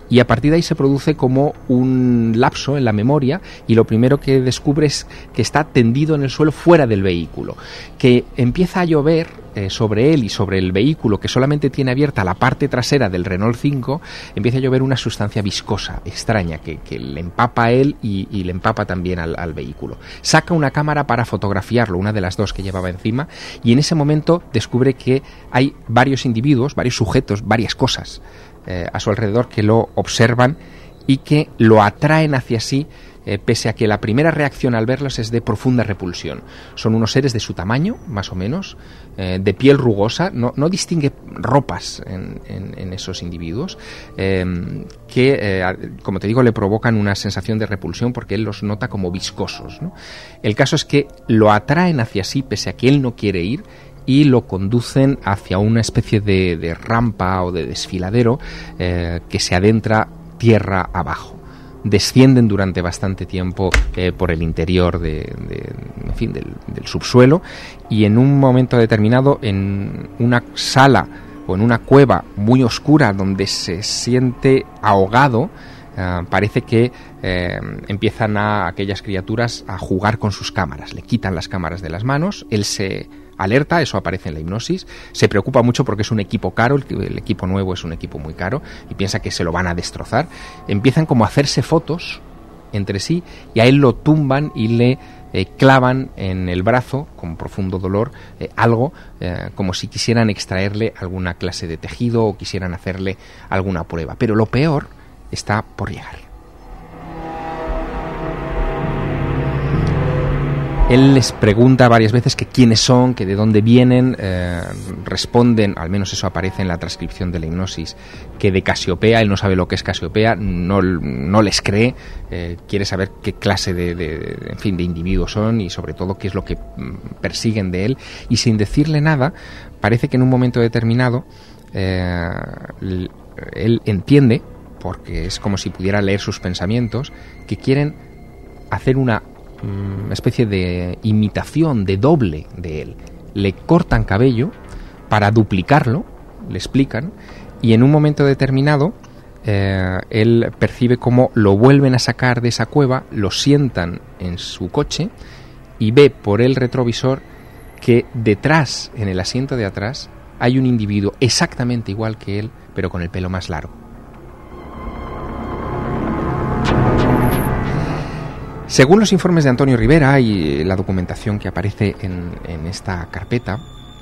y a partir de ahí se produce como un lapso en la memoria y lo primero que descubre es que está tendido en el suelo fuera del vehículo, que empieza a llover eh, sobre él y sobre el vehículo, que solamente tiene abierta la parte trasera del Renault cinco, empieza a llover una sustancia viscosa, extraña, que, que le empapa a él y, y le empapa también al, al vehículo. Saca una cámara para fotografiarlo, una de las dos que llevaba encima, y en ese momento descubre que hay varios individuos, varios sujetos, varias cosas Eh, a su alrededor que lo observan y que lo atraen hacia sí, eh, pese a que la primera reacción al verlos es de profunda repulsión. Son unos seres de su tamaño, más o menos, eh, de piel rugosa, no, no distingue ropas en, en, en esos individuos, eh, que, eh, como te digo, le provocan una sensación de repulsión porque él los nota como viscosos, ¿no? El caso es que lo atraen hacia sí, pese a que él no quiere ir, y lo conducen hacia una especie de, de rampa o de desfiladero eh, que se adentra tierra abajo. Descienden durante bastante tiempo eh, por el interior de, de, en fin, del, del subsuelo, y en un momento determinado, en una sala o en una cueva muy oscura donde se siente ahogado, eh, parece que eh, empiezan a aquellas criaturas a jugar con sus cámaras. Le quitan las cámaras de las manos, él se alerta, eso aparece en la hipnosis, se preocupa mucho porque es un equipo caro, el, el equipo nuevo es un equipo muy caro y piensa que se lo van a destrozar. Empiezan como a hacerse fotos entre sí y a él lo tumban y le eh, clavan en el brazo con profundo dolor eh, algo eh, como si quisieran extraerle alguna clase de tejido o quisieran hacerle alguna prueba. Pero lo peor está por llegar. Él les pregunta varias veces que quiénes son, que de dónde vienen, eh, responden, al menos eso aparece en la transcripción de la hipnosis, que de Casiopea. Él no sabe lo que es Casiopea, no, no les cree, eh, quiere saber qué clase de, de, en fin, de individuos son y sobre todo qué es lo que persiguen de él, y sin decirle nada, parece que en un momento determinado eh, él entiende, porque es como si pudiera leer sus pensamientos, que quieren hacer una una especie de imitación, de doble de él. Le cortan cabello para duplicarlo, le explican, y en un momento determinado eh, él percibe cómo lo vuelven a sacar de esa cueva, lo sientan en su coche y ve por el retrovisor que detrás, en el asiento de atrás, hay un individuo exactamente igual que él, pero con el pelo más largo. Según los informes de Antonio Rivera y la documentación que aparece en, en esta carpeta,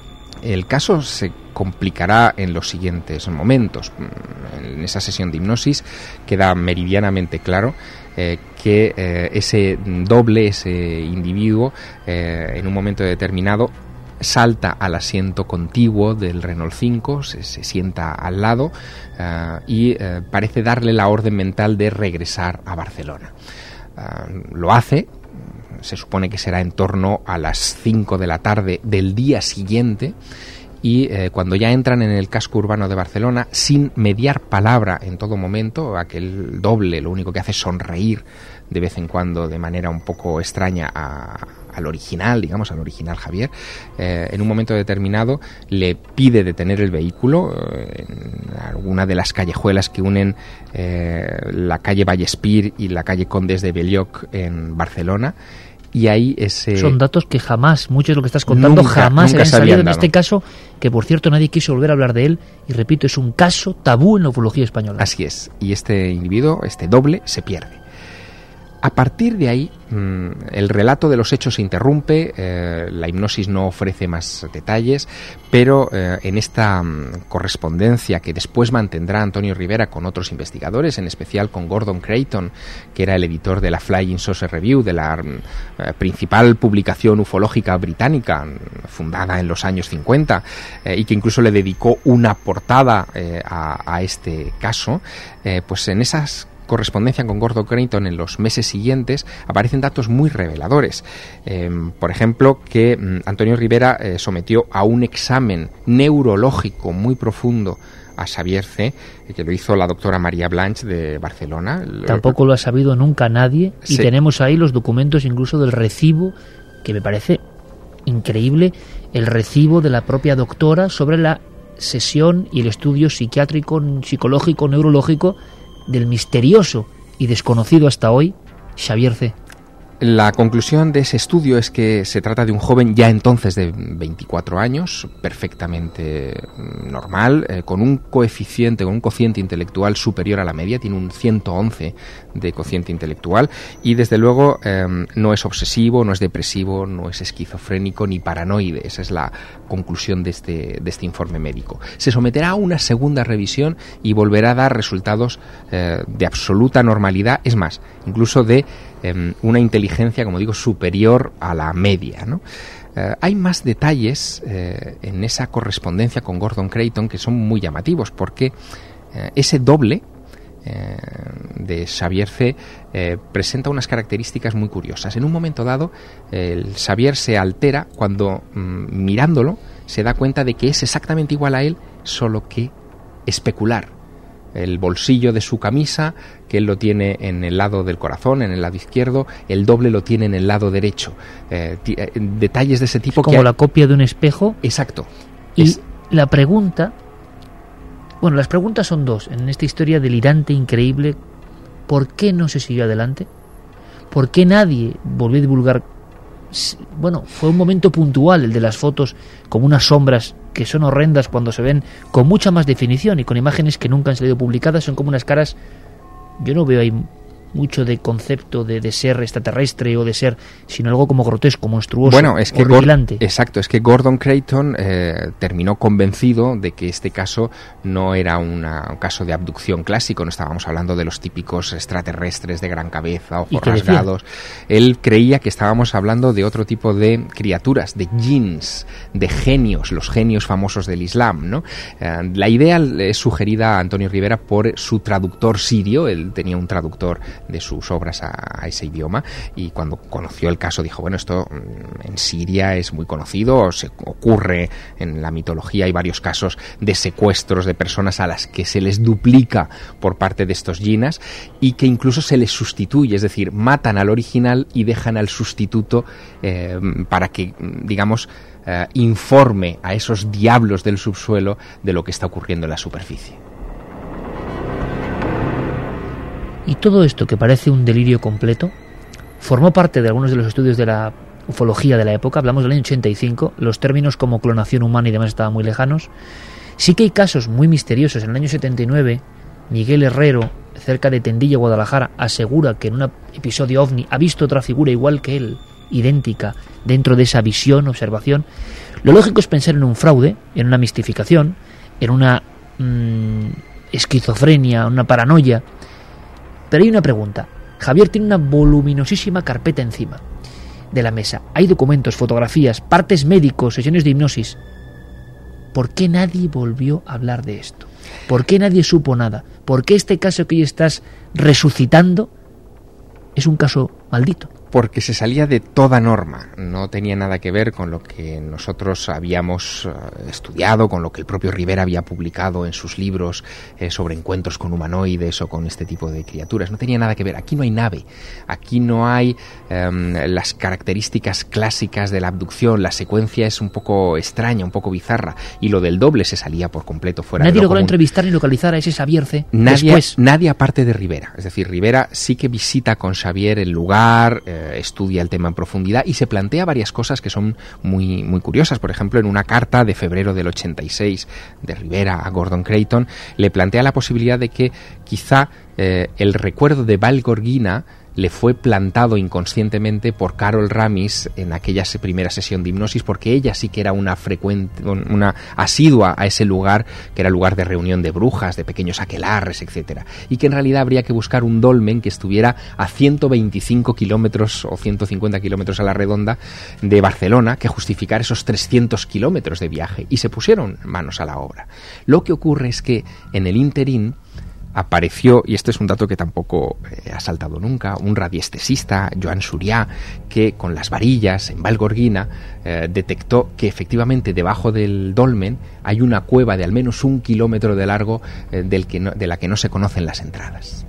el caso se complicará en los siguientes momentos. En esa sesión de hipnosis queda meridianamente claro eh, que eh, ese doble, ese individuo, eh, en un momento determinado salta al asiento contiguo del Renault cinco, se, se sienta al lado uh, y uh, parece darle la orden mental de regresar a Barcelona. Uh, lo hace, se supone que será en torno a las cinco de la tarde del día siguiente, y eh, cuando ya entran en el casco urbano de Barcelona, sin mediar palabra en todo momento, aquel doble lo único que hace es sonreír de vez en cuando de manera un poco extraña a, al original, digamos, al original Javier, eh, en un momento determinado le pide detener el vehículo eh, en alguna de las callejuelas que unen eh, la calle Vallespir y la calle Condes de Belloc en Barcelona. Y ahí ese... Son datos que jamás, mucho de lo que estás contando, nunca, jamás nunca han salido en dado. este caso, que por cierto nadie quiso volver a hablar de él, y repito, es un caso tabú en la ufología española. Así es, y este individuo, este doble, se pierde. A partir de ahí, mmm, el relato de los hechos se interrumpe, eh, la hipnosis no ofrece más detalles, pero eh, en esta mmm, correspondencia que después mantendrá Antonio Rivera con otros investigadores, en especial con Gordon Creighton, que era el editor de la Flying Saucer Review, de la eh, principal publicación ufológica británica, fundada en los años cincuenta, eh, y que incluso le dedicó una portada eh, a, a este caso, eh, pues en esas correspondencia con Gordon Creighton en los meses siguientes aparecen datos muy reveladores. Eh, por ejemplo, que mm, Antonio Rivera eh, sometió a un examen neurológico muy profundo a Xavier C., que lo hizo la doctora María Blanch de Barcelona. Tampoco lo ha sabido nunca nadie, y sí. Tenemos ahí los documentos incluso del recibo, que me parece increíble, el recibo de la propia doctora sobre la sesión y el estudio psiquiátrico, psicológico, neurológico del misterioso y desconocido hasta hoy Xavier C.? La conclusión de ese estudio es que se trata de un joven ya entonces de veinticuatro años, perfectamente normal, eh, con un coeficiente, con un cociente intelectual superior a la media, tiene un ciento once de cociente intelectual y desde luego eh, no es obsesivo, no es depresivo, no es esquizofrénico ni paranoide. Esa es la conclusión de este, de este informe médico. Se someterá a una segunda revisión y volverá a dar resultados eh, de absoluta normalidad, es más, incluso de eh, una inteligencia, como digo, superior a la media, ¿no? Eh, hay más detalles eh, en esa correspondencia con Gordon Creighton que son muy llamativos, porque eh, ese doble eh, de Xavier C. Eh, presenta unas características muy curiosas. En un momento dado, eh, el Xavier se altera cuando, mm, mirándolo, se da cuenta de que es exactamente igual a él, solo que especular. El bolsillo de su camisa, que él lo tiene en el lado del corazón, en el lado izquierdo, el doble lo tiene en el lado derecho. Eh, t- eh, detalles de ese tipo. Es como que la copia de un espejo. Exacto. Y Es... la pregunta... Bueno, las preguntas son dos. En esta historia delirante, increíble, ¿por qué no se siguió adelante? ¿Por qué nadie volvió a divulgar? Bueno, fue un momento puntual el de las fotos como unas sombras que son horrendas cuando se ven con mucha más definición y con imágenes que nunca han salido publicadas. Son como unas caras, yo no veo ahí mucho de concepto de, de ser extraterrestre o de ser, sino algo como grotesco, monstruoso, bueno, es que horripilante. Gor- exacto, es que Gordon Creighton eh, terminó convencido de que este caso no era una, un caso de abducción clásico, no estábamos hablando de los típicos extraterrestres de gran cabeza, ojos rasgados. Él creía que estábamos hablando de otro tipo de criaturas, de jinns, de genios, los genios famosos del Islam, ¿no? Eh, la idea es sugerida a Antonio Rivera por su traductor sirio. Él tenía un traductor de sus obras a, a ese idioma, y cuando conoció el caso dijo, bueno, esto en Siria es muy conocido, se ocurre en la mitología, hay varios casos de secuestros de personas a las que se les duplica por parte de estos jinnas y que incluso se les sustituye, es decir, matan al original y dejan al sustituto eh, para que, digamos, eh, informe a esos diablos del subsuelo de lo que está ocurriendo en la superficie. Y todo esto, que parece un delirio completo, formó parte de algunos de los estudios de la ufología de la época. Hablamos del año ochenta y cinco, los términos como clonación humana y demás estaban muy lejanos. Sí que hay casos muy misteriosos. En el año setenta y nueve, Miguel Herrero, cerca de Tendilla, Guadalajara, asegura que en un episodio ovni ha visto otra figura igual que él, idéntica, dentro de esa visión, observación. Lo lógico es pensar en un fraude, en una mistificación, en una mmm, esquizofrenia, una paranoia. Pero hay una pregunta. Javier tiene una voluminosísima carpeta encima de la mesa. Hay documentos, fotografías, partes médicos, sesiones de hipnosis. ¿Por qué nadie volvió a hablar de esto? ¿Por qué nadie supo nada? ¿Por qué este caso que hoy estás resucitando es un caso maldito? Porque se salía de toda norma, no tenía nada que ver con lo que nosotros habíamos uh, estudiado, con lo que el propio Rivera había publicado en sus libros eh, sobre encuentros con humanoides o con este tipo de criaturas. No tenía nada que ver. Aquí no hay nave, aquí no hay um, las características clásicas de la abducción. La secuencia es un poco extraña, un poco bizarra, y lo del doble se salía por completo fuera de lo Nadie logró común. entrevistar ni localizar a ese Xavier C. Nadie, después. nadie aparte de Rivera. Es decir, Rivera sí que visita con Xavier el lugar, eh, estudia el tema en profundidad y se plantea varias cosas que son muy, muy curiosas. Por ejemplo, en una carta de febrero del ochenta y seis de Rivera a Gordon Creighton, le plantea la posibilidad de que quizá eh, el recuerdo de Val Gorgina le fue plantado inconscientemente por Carol Ramis en aquella primera sesión de hipnosis, porque ella sí que era una frecuente, una asidua a ese lugar, que era el lugar de reunión de brujas, de pequeños aquelarres, etcétera, y que en realidad habría que buscar un dolmen que estuviera a ciento veinticinco kilómetros o ciento cincuenta kilómetros a la redonda de Barcelona, que justificara esos trescientos kilómetros de viaje, y se pusieron manos a la obra. Lo que ocurre es que en el interín apareció, y este es un dato que tampoco eh, ha saltado nunca, un radiestesista, Joan Surià, que con las varillas en Val Gorgina eh, detectó que efectivamente debajo del dolmen hay una cueva de al menos un kilómetro de largo eh, del que no, de la que no se conocen las entradas.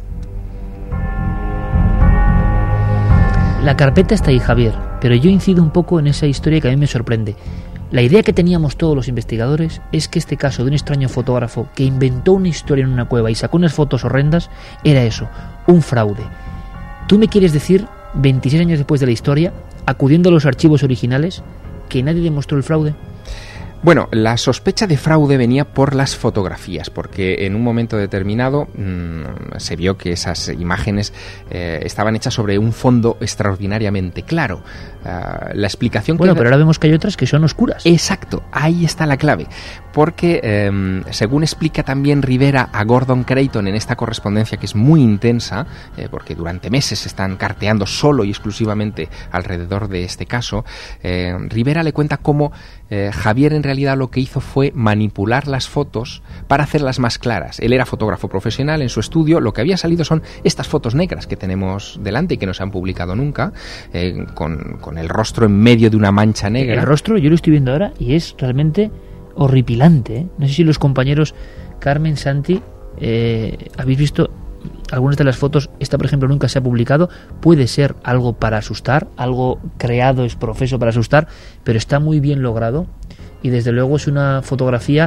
La carpeta está ahí, Javier, pero yo incido un poco en esa historia que a mí me sorprende. La idea que teníamos todos los investigadores es que este caso de un extraño fotógrafo que inventó una historia en una cueva y sacó unas fotos horrendas era eso, un fraude. ¿Tú me quieres decir, veintiséis años después de la historia, acudiendo a los archivos originales, que nadie demostró el fraude? Bueno, la sospecha de fraude venía por las fotografías, porque en un momento determinado mmm, se vio que esas imágenes eh, estaban hechas sobre un fondo extraordinariamente claro. Uh, la explicación bueno, que... pero ahora vemos que hay otras que son oscuras. Exacto, ahí está la clave, porque eh, según explica también Rivera a Gordon Creighton en esta correspondencia que es muy intensa, eh, porque durante meses están carteando solo y exclusivamente alrededor de este caso, eh, Rivera le cuenta cómo eh, Javier en realidad lo que hizo fue manipular las fotos para hacerlas más claras. Él era fotógrafo profesional en su estudio, lo que había salido son estas fotos negras que tenemos delante y que no se han publicado nunca, eh, con, con el rostro en medio de una mancha negra. El rostro yo lo estoy viendo ahora y es realmente horripilante, ¿eh? No sé si los compañeros Carmen, Santi, eh, habéis visto algunas de las fotos. Esta, por ejemplo, nunca se ha publicado. Puede ser algo para asustar, algo creado es profeso para asustar, pero está muy bien logrado y desde luego es una fotografía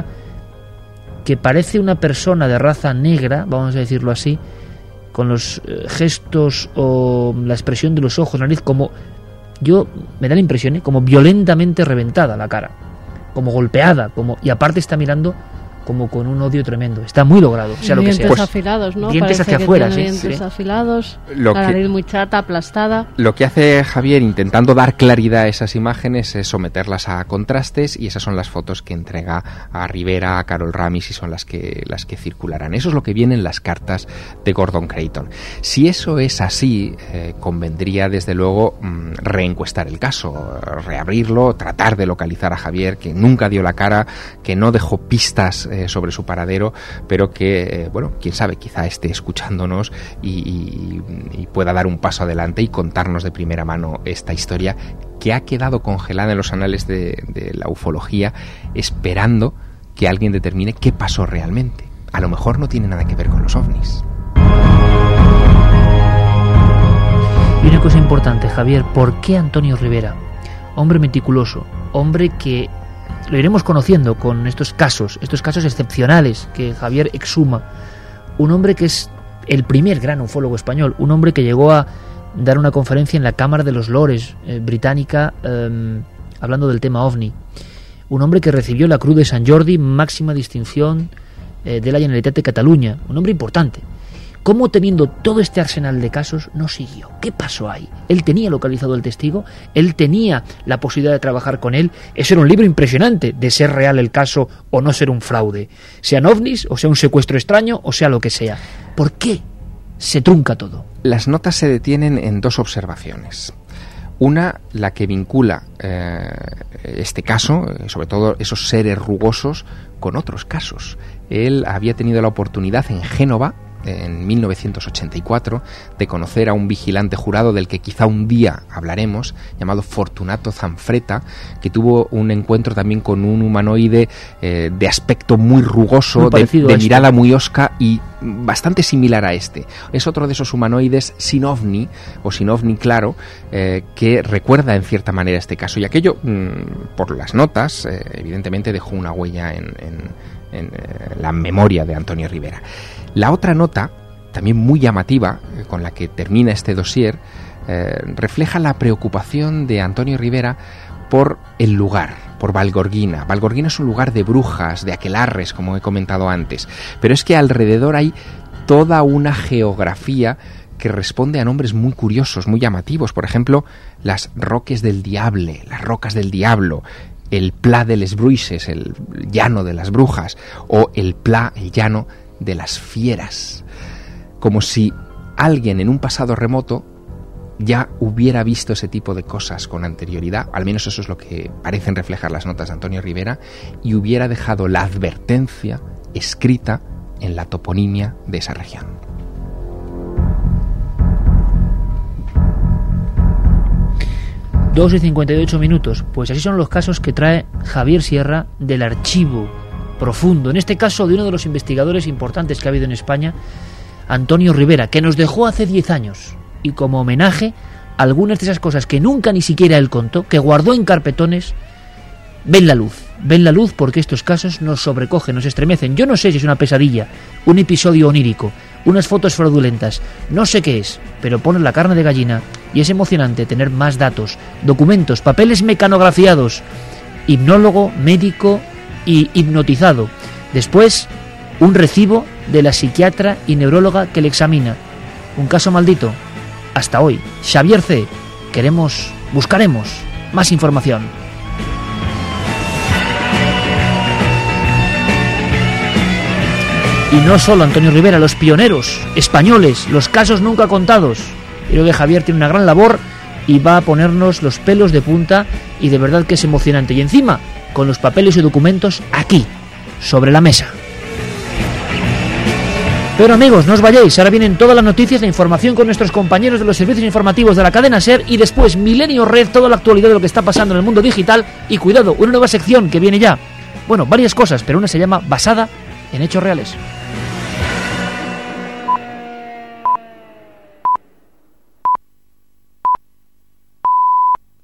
que parece una persona de raza negra, vamos a decirlo así, con los eh, gestos o la expresión de los ojos, la nariz, como yo me da la impresión, ¿eh? como violentamente reventada la cara, como golpeada, como y aparte está mirando como con un odio tremendo. Está muy logrado, sea lo que sea. Dientes pues, afilados, ¿no? Dientes Parece hacia afuera, sí. Dientes sí. afilados, lo la que, nariz muy chata, aplastada. Lo que hace Javier intentando dar claridad a esas imágenes es someterlas a contrastes y esas son las fotos que entrega a Rivera, a Carol Ramis y son las que, las que circularán. Eso es lo que viene en las cartas de Gordon Creighton. Si eso es así, eh, convendría desde luego mmm, reencuestar el caso, reabrirlo, tratar de localizar a Javier, que nunca dio la cara, que no dejó pistas eh, sobre su paradero, pero que, eh, bueno, quién sabe, quizá esté escuchándonos y, y, y pueda dar un paso adelante y contarnos de primera mano esta historia que ha quedado congelada en los anales de, de la ufología, esperando que alguien determine qué pasó realmente. A lo mejor no tiene nada que ver con los ovnis. Y una cosa importante, Javier, ¿por qué Antonio Rivera? Hombre meticuloso, hombre que lo iremos conociendo con estos casos, estos casos excepcionales que Javier exhuma. Un hombre que es el primer gran ufólogo español, un hombre que llegó a dar una conferencia en la Cámara de los Lores eh, británica eh, hablando del tema ovni. Un hombre que recibió la Cruz de Sant Jordi, máxima distinción eh, de la Generalitat de Cataluña. Un hombre importante. ¿Cómo, teniendo todo este arsenal de casos, no siguió? ¿Qué pasó ahí? Él tenía localizado el testigo, él tenía la posibilidad de trabajar con él. Eso era un libro impresionante, de ser real el caso o no ser un fraude. Sean ovnis, o sea un secuestro extraño, o sea lo que sea. ¿Por qué se trunca todo? Las notas se detienen en dos observaciones. Una, la que vincula eh, este caso, sobre todo esos seres rugosos, con otros casos. Él había tenido la oportunidad en Génova, en mil novecientos ochenta y cuatro, de conocer a un vigilante jurado del que quizá un día hablaremos, llamado Fortunato Zanfretta, que tuvo un encuentro también con un humanoide eh, de aspecto muy rugoso, muy de, de mirada muy hosca y bastante similar a este. Es otro de esos humanoides sin ovni, o sin ovni claro, eh, que recuerda en cierta manera este caso. Y aquello, mmm, por las notas, eh, evidentemente dejó una huella en, en, en eh, la memoria de Antonio Rivera. La otra nota, también muy llamativa, eh, con la que termina este dossier, eh, refleja la preocupación de Antonio Rivera por el lugar, por Valgorguina. Valgorguina es un lugar de brujas, de aquelarres, como he comentado antes, pero es que alrededor hay toda una geografía que responde a nombres muy curiosos, muy llamativos. Por ejemplo, las Roques del Diable, las Rocas del Diablo, el Pla de les Bruixes, el llano de las brujas, o el Pla, el llano de las fieras, como si alguien en un pasado remoto ya hubiera visto ese tipo de cosas con anterioridad, al menos eso es lo que parecen reflejar las notas de Antonio Rivera, y hubiera dejado la advertencia escrita en la toponimia de esa región. dos y cincuenta y ocho minutos, pues así son los casos que trae Javier Sierra del archivo profundo, en este caso de uno de los investigadores importantes que ha habido en España, Antonio Rivera, que nos dejó hace diez años, y como homenaje algunas de esas cosas que nunca ni siquiera él contó, que guardó en carpetones, ven la luz. Ven la luz porque estos casos nos sobrecogen, nos estremecen. Yo no sé si es una pesadilla, un episodio onírico, unas fotos fraudulentas, no sé qué es, pero pones la carne de gallina y es emocionante tener más datos, documentos, papeles mecanografiados, hipnólogo, médico y hipnotizado. Después, un recibo de la psiquiatra y neuróloga que le examina. Un caso maldito. Hasta hoy. Xavier C. Queremos, buscaremos más información. Y no solo Antonio Rivera, los pioneros españoles, los casos nunca contados. Creo que Javier tiene una gran labor y va a ponernos los pelos de punta y de verdad que es emocionante. Y encima, con los papeles y documentos aquí, sobre la mesa. Pero amigos, no os vayáis, ahora vienen todas las noticias, la información con nuestros compañeros de los servicios informativos de la cadena SER y después Milenio Red, toda la actualidad de lo que está pasando en el mundo digital y cuidado, una nueva sección que viene ya. Bueno, varias cosas, pero una se llama Basada en Hechos Reales.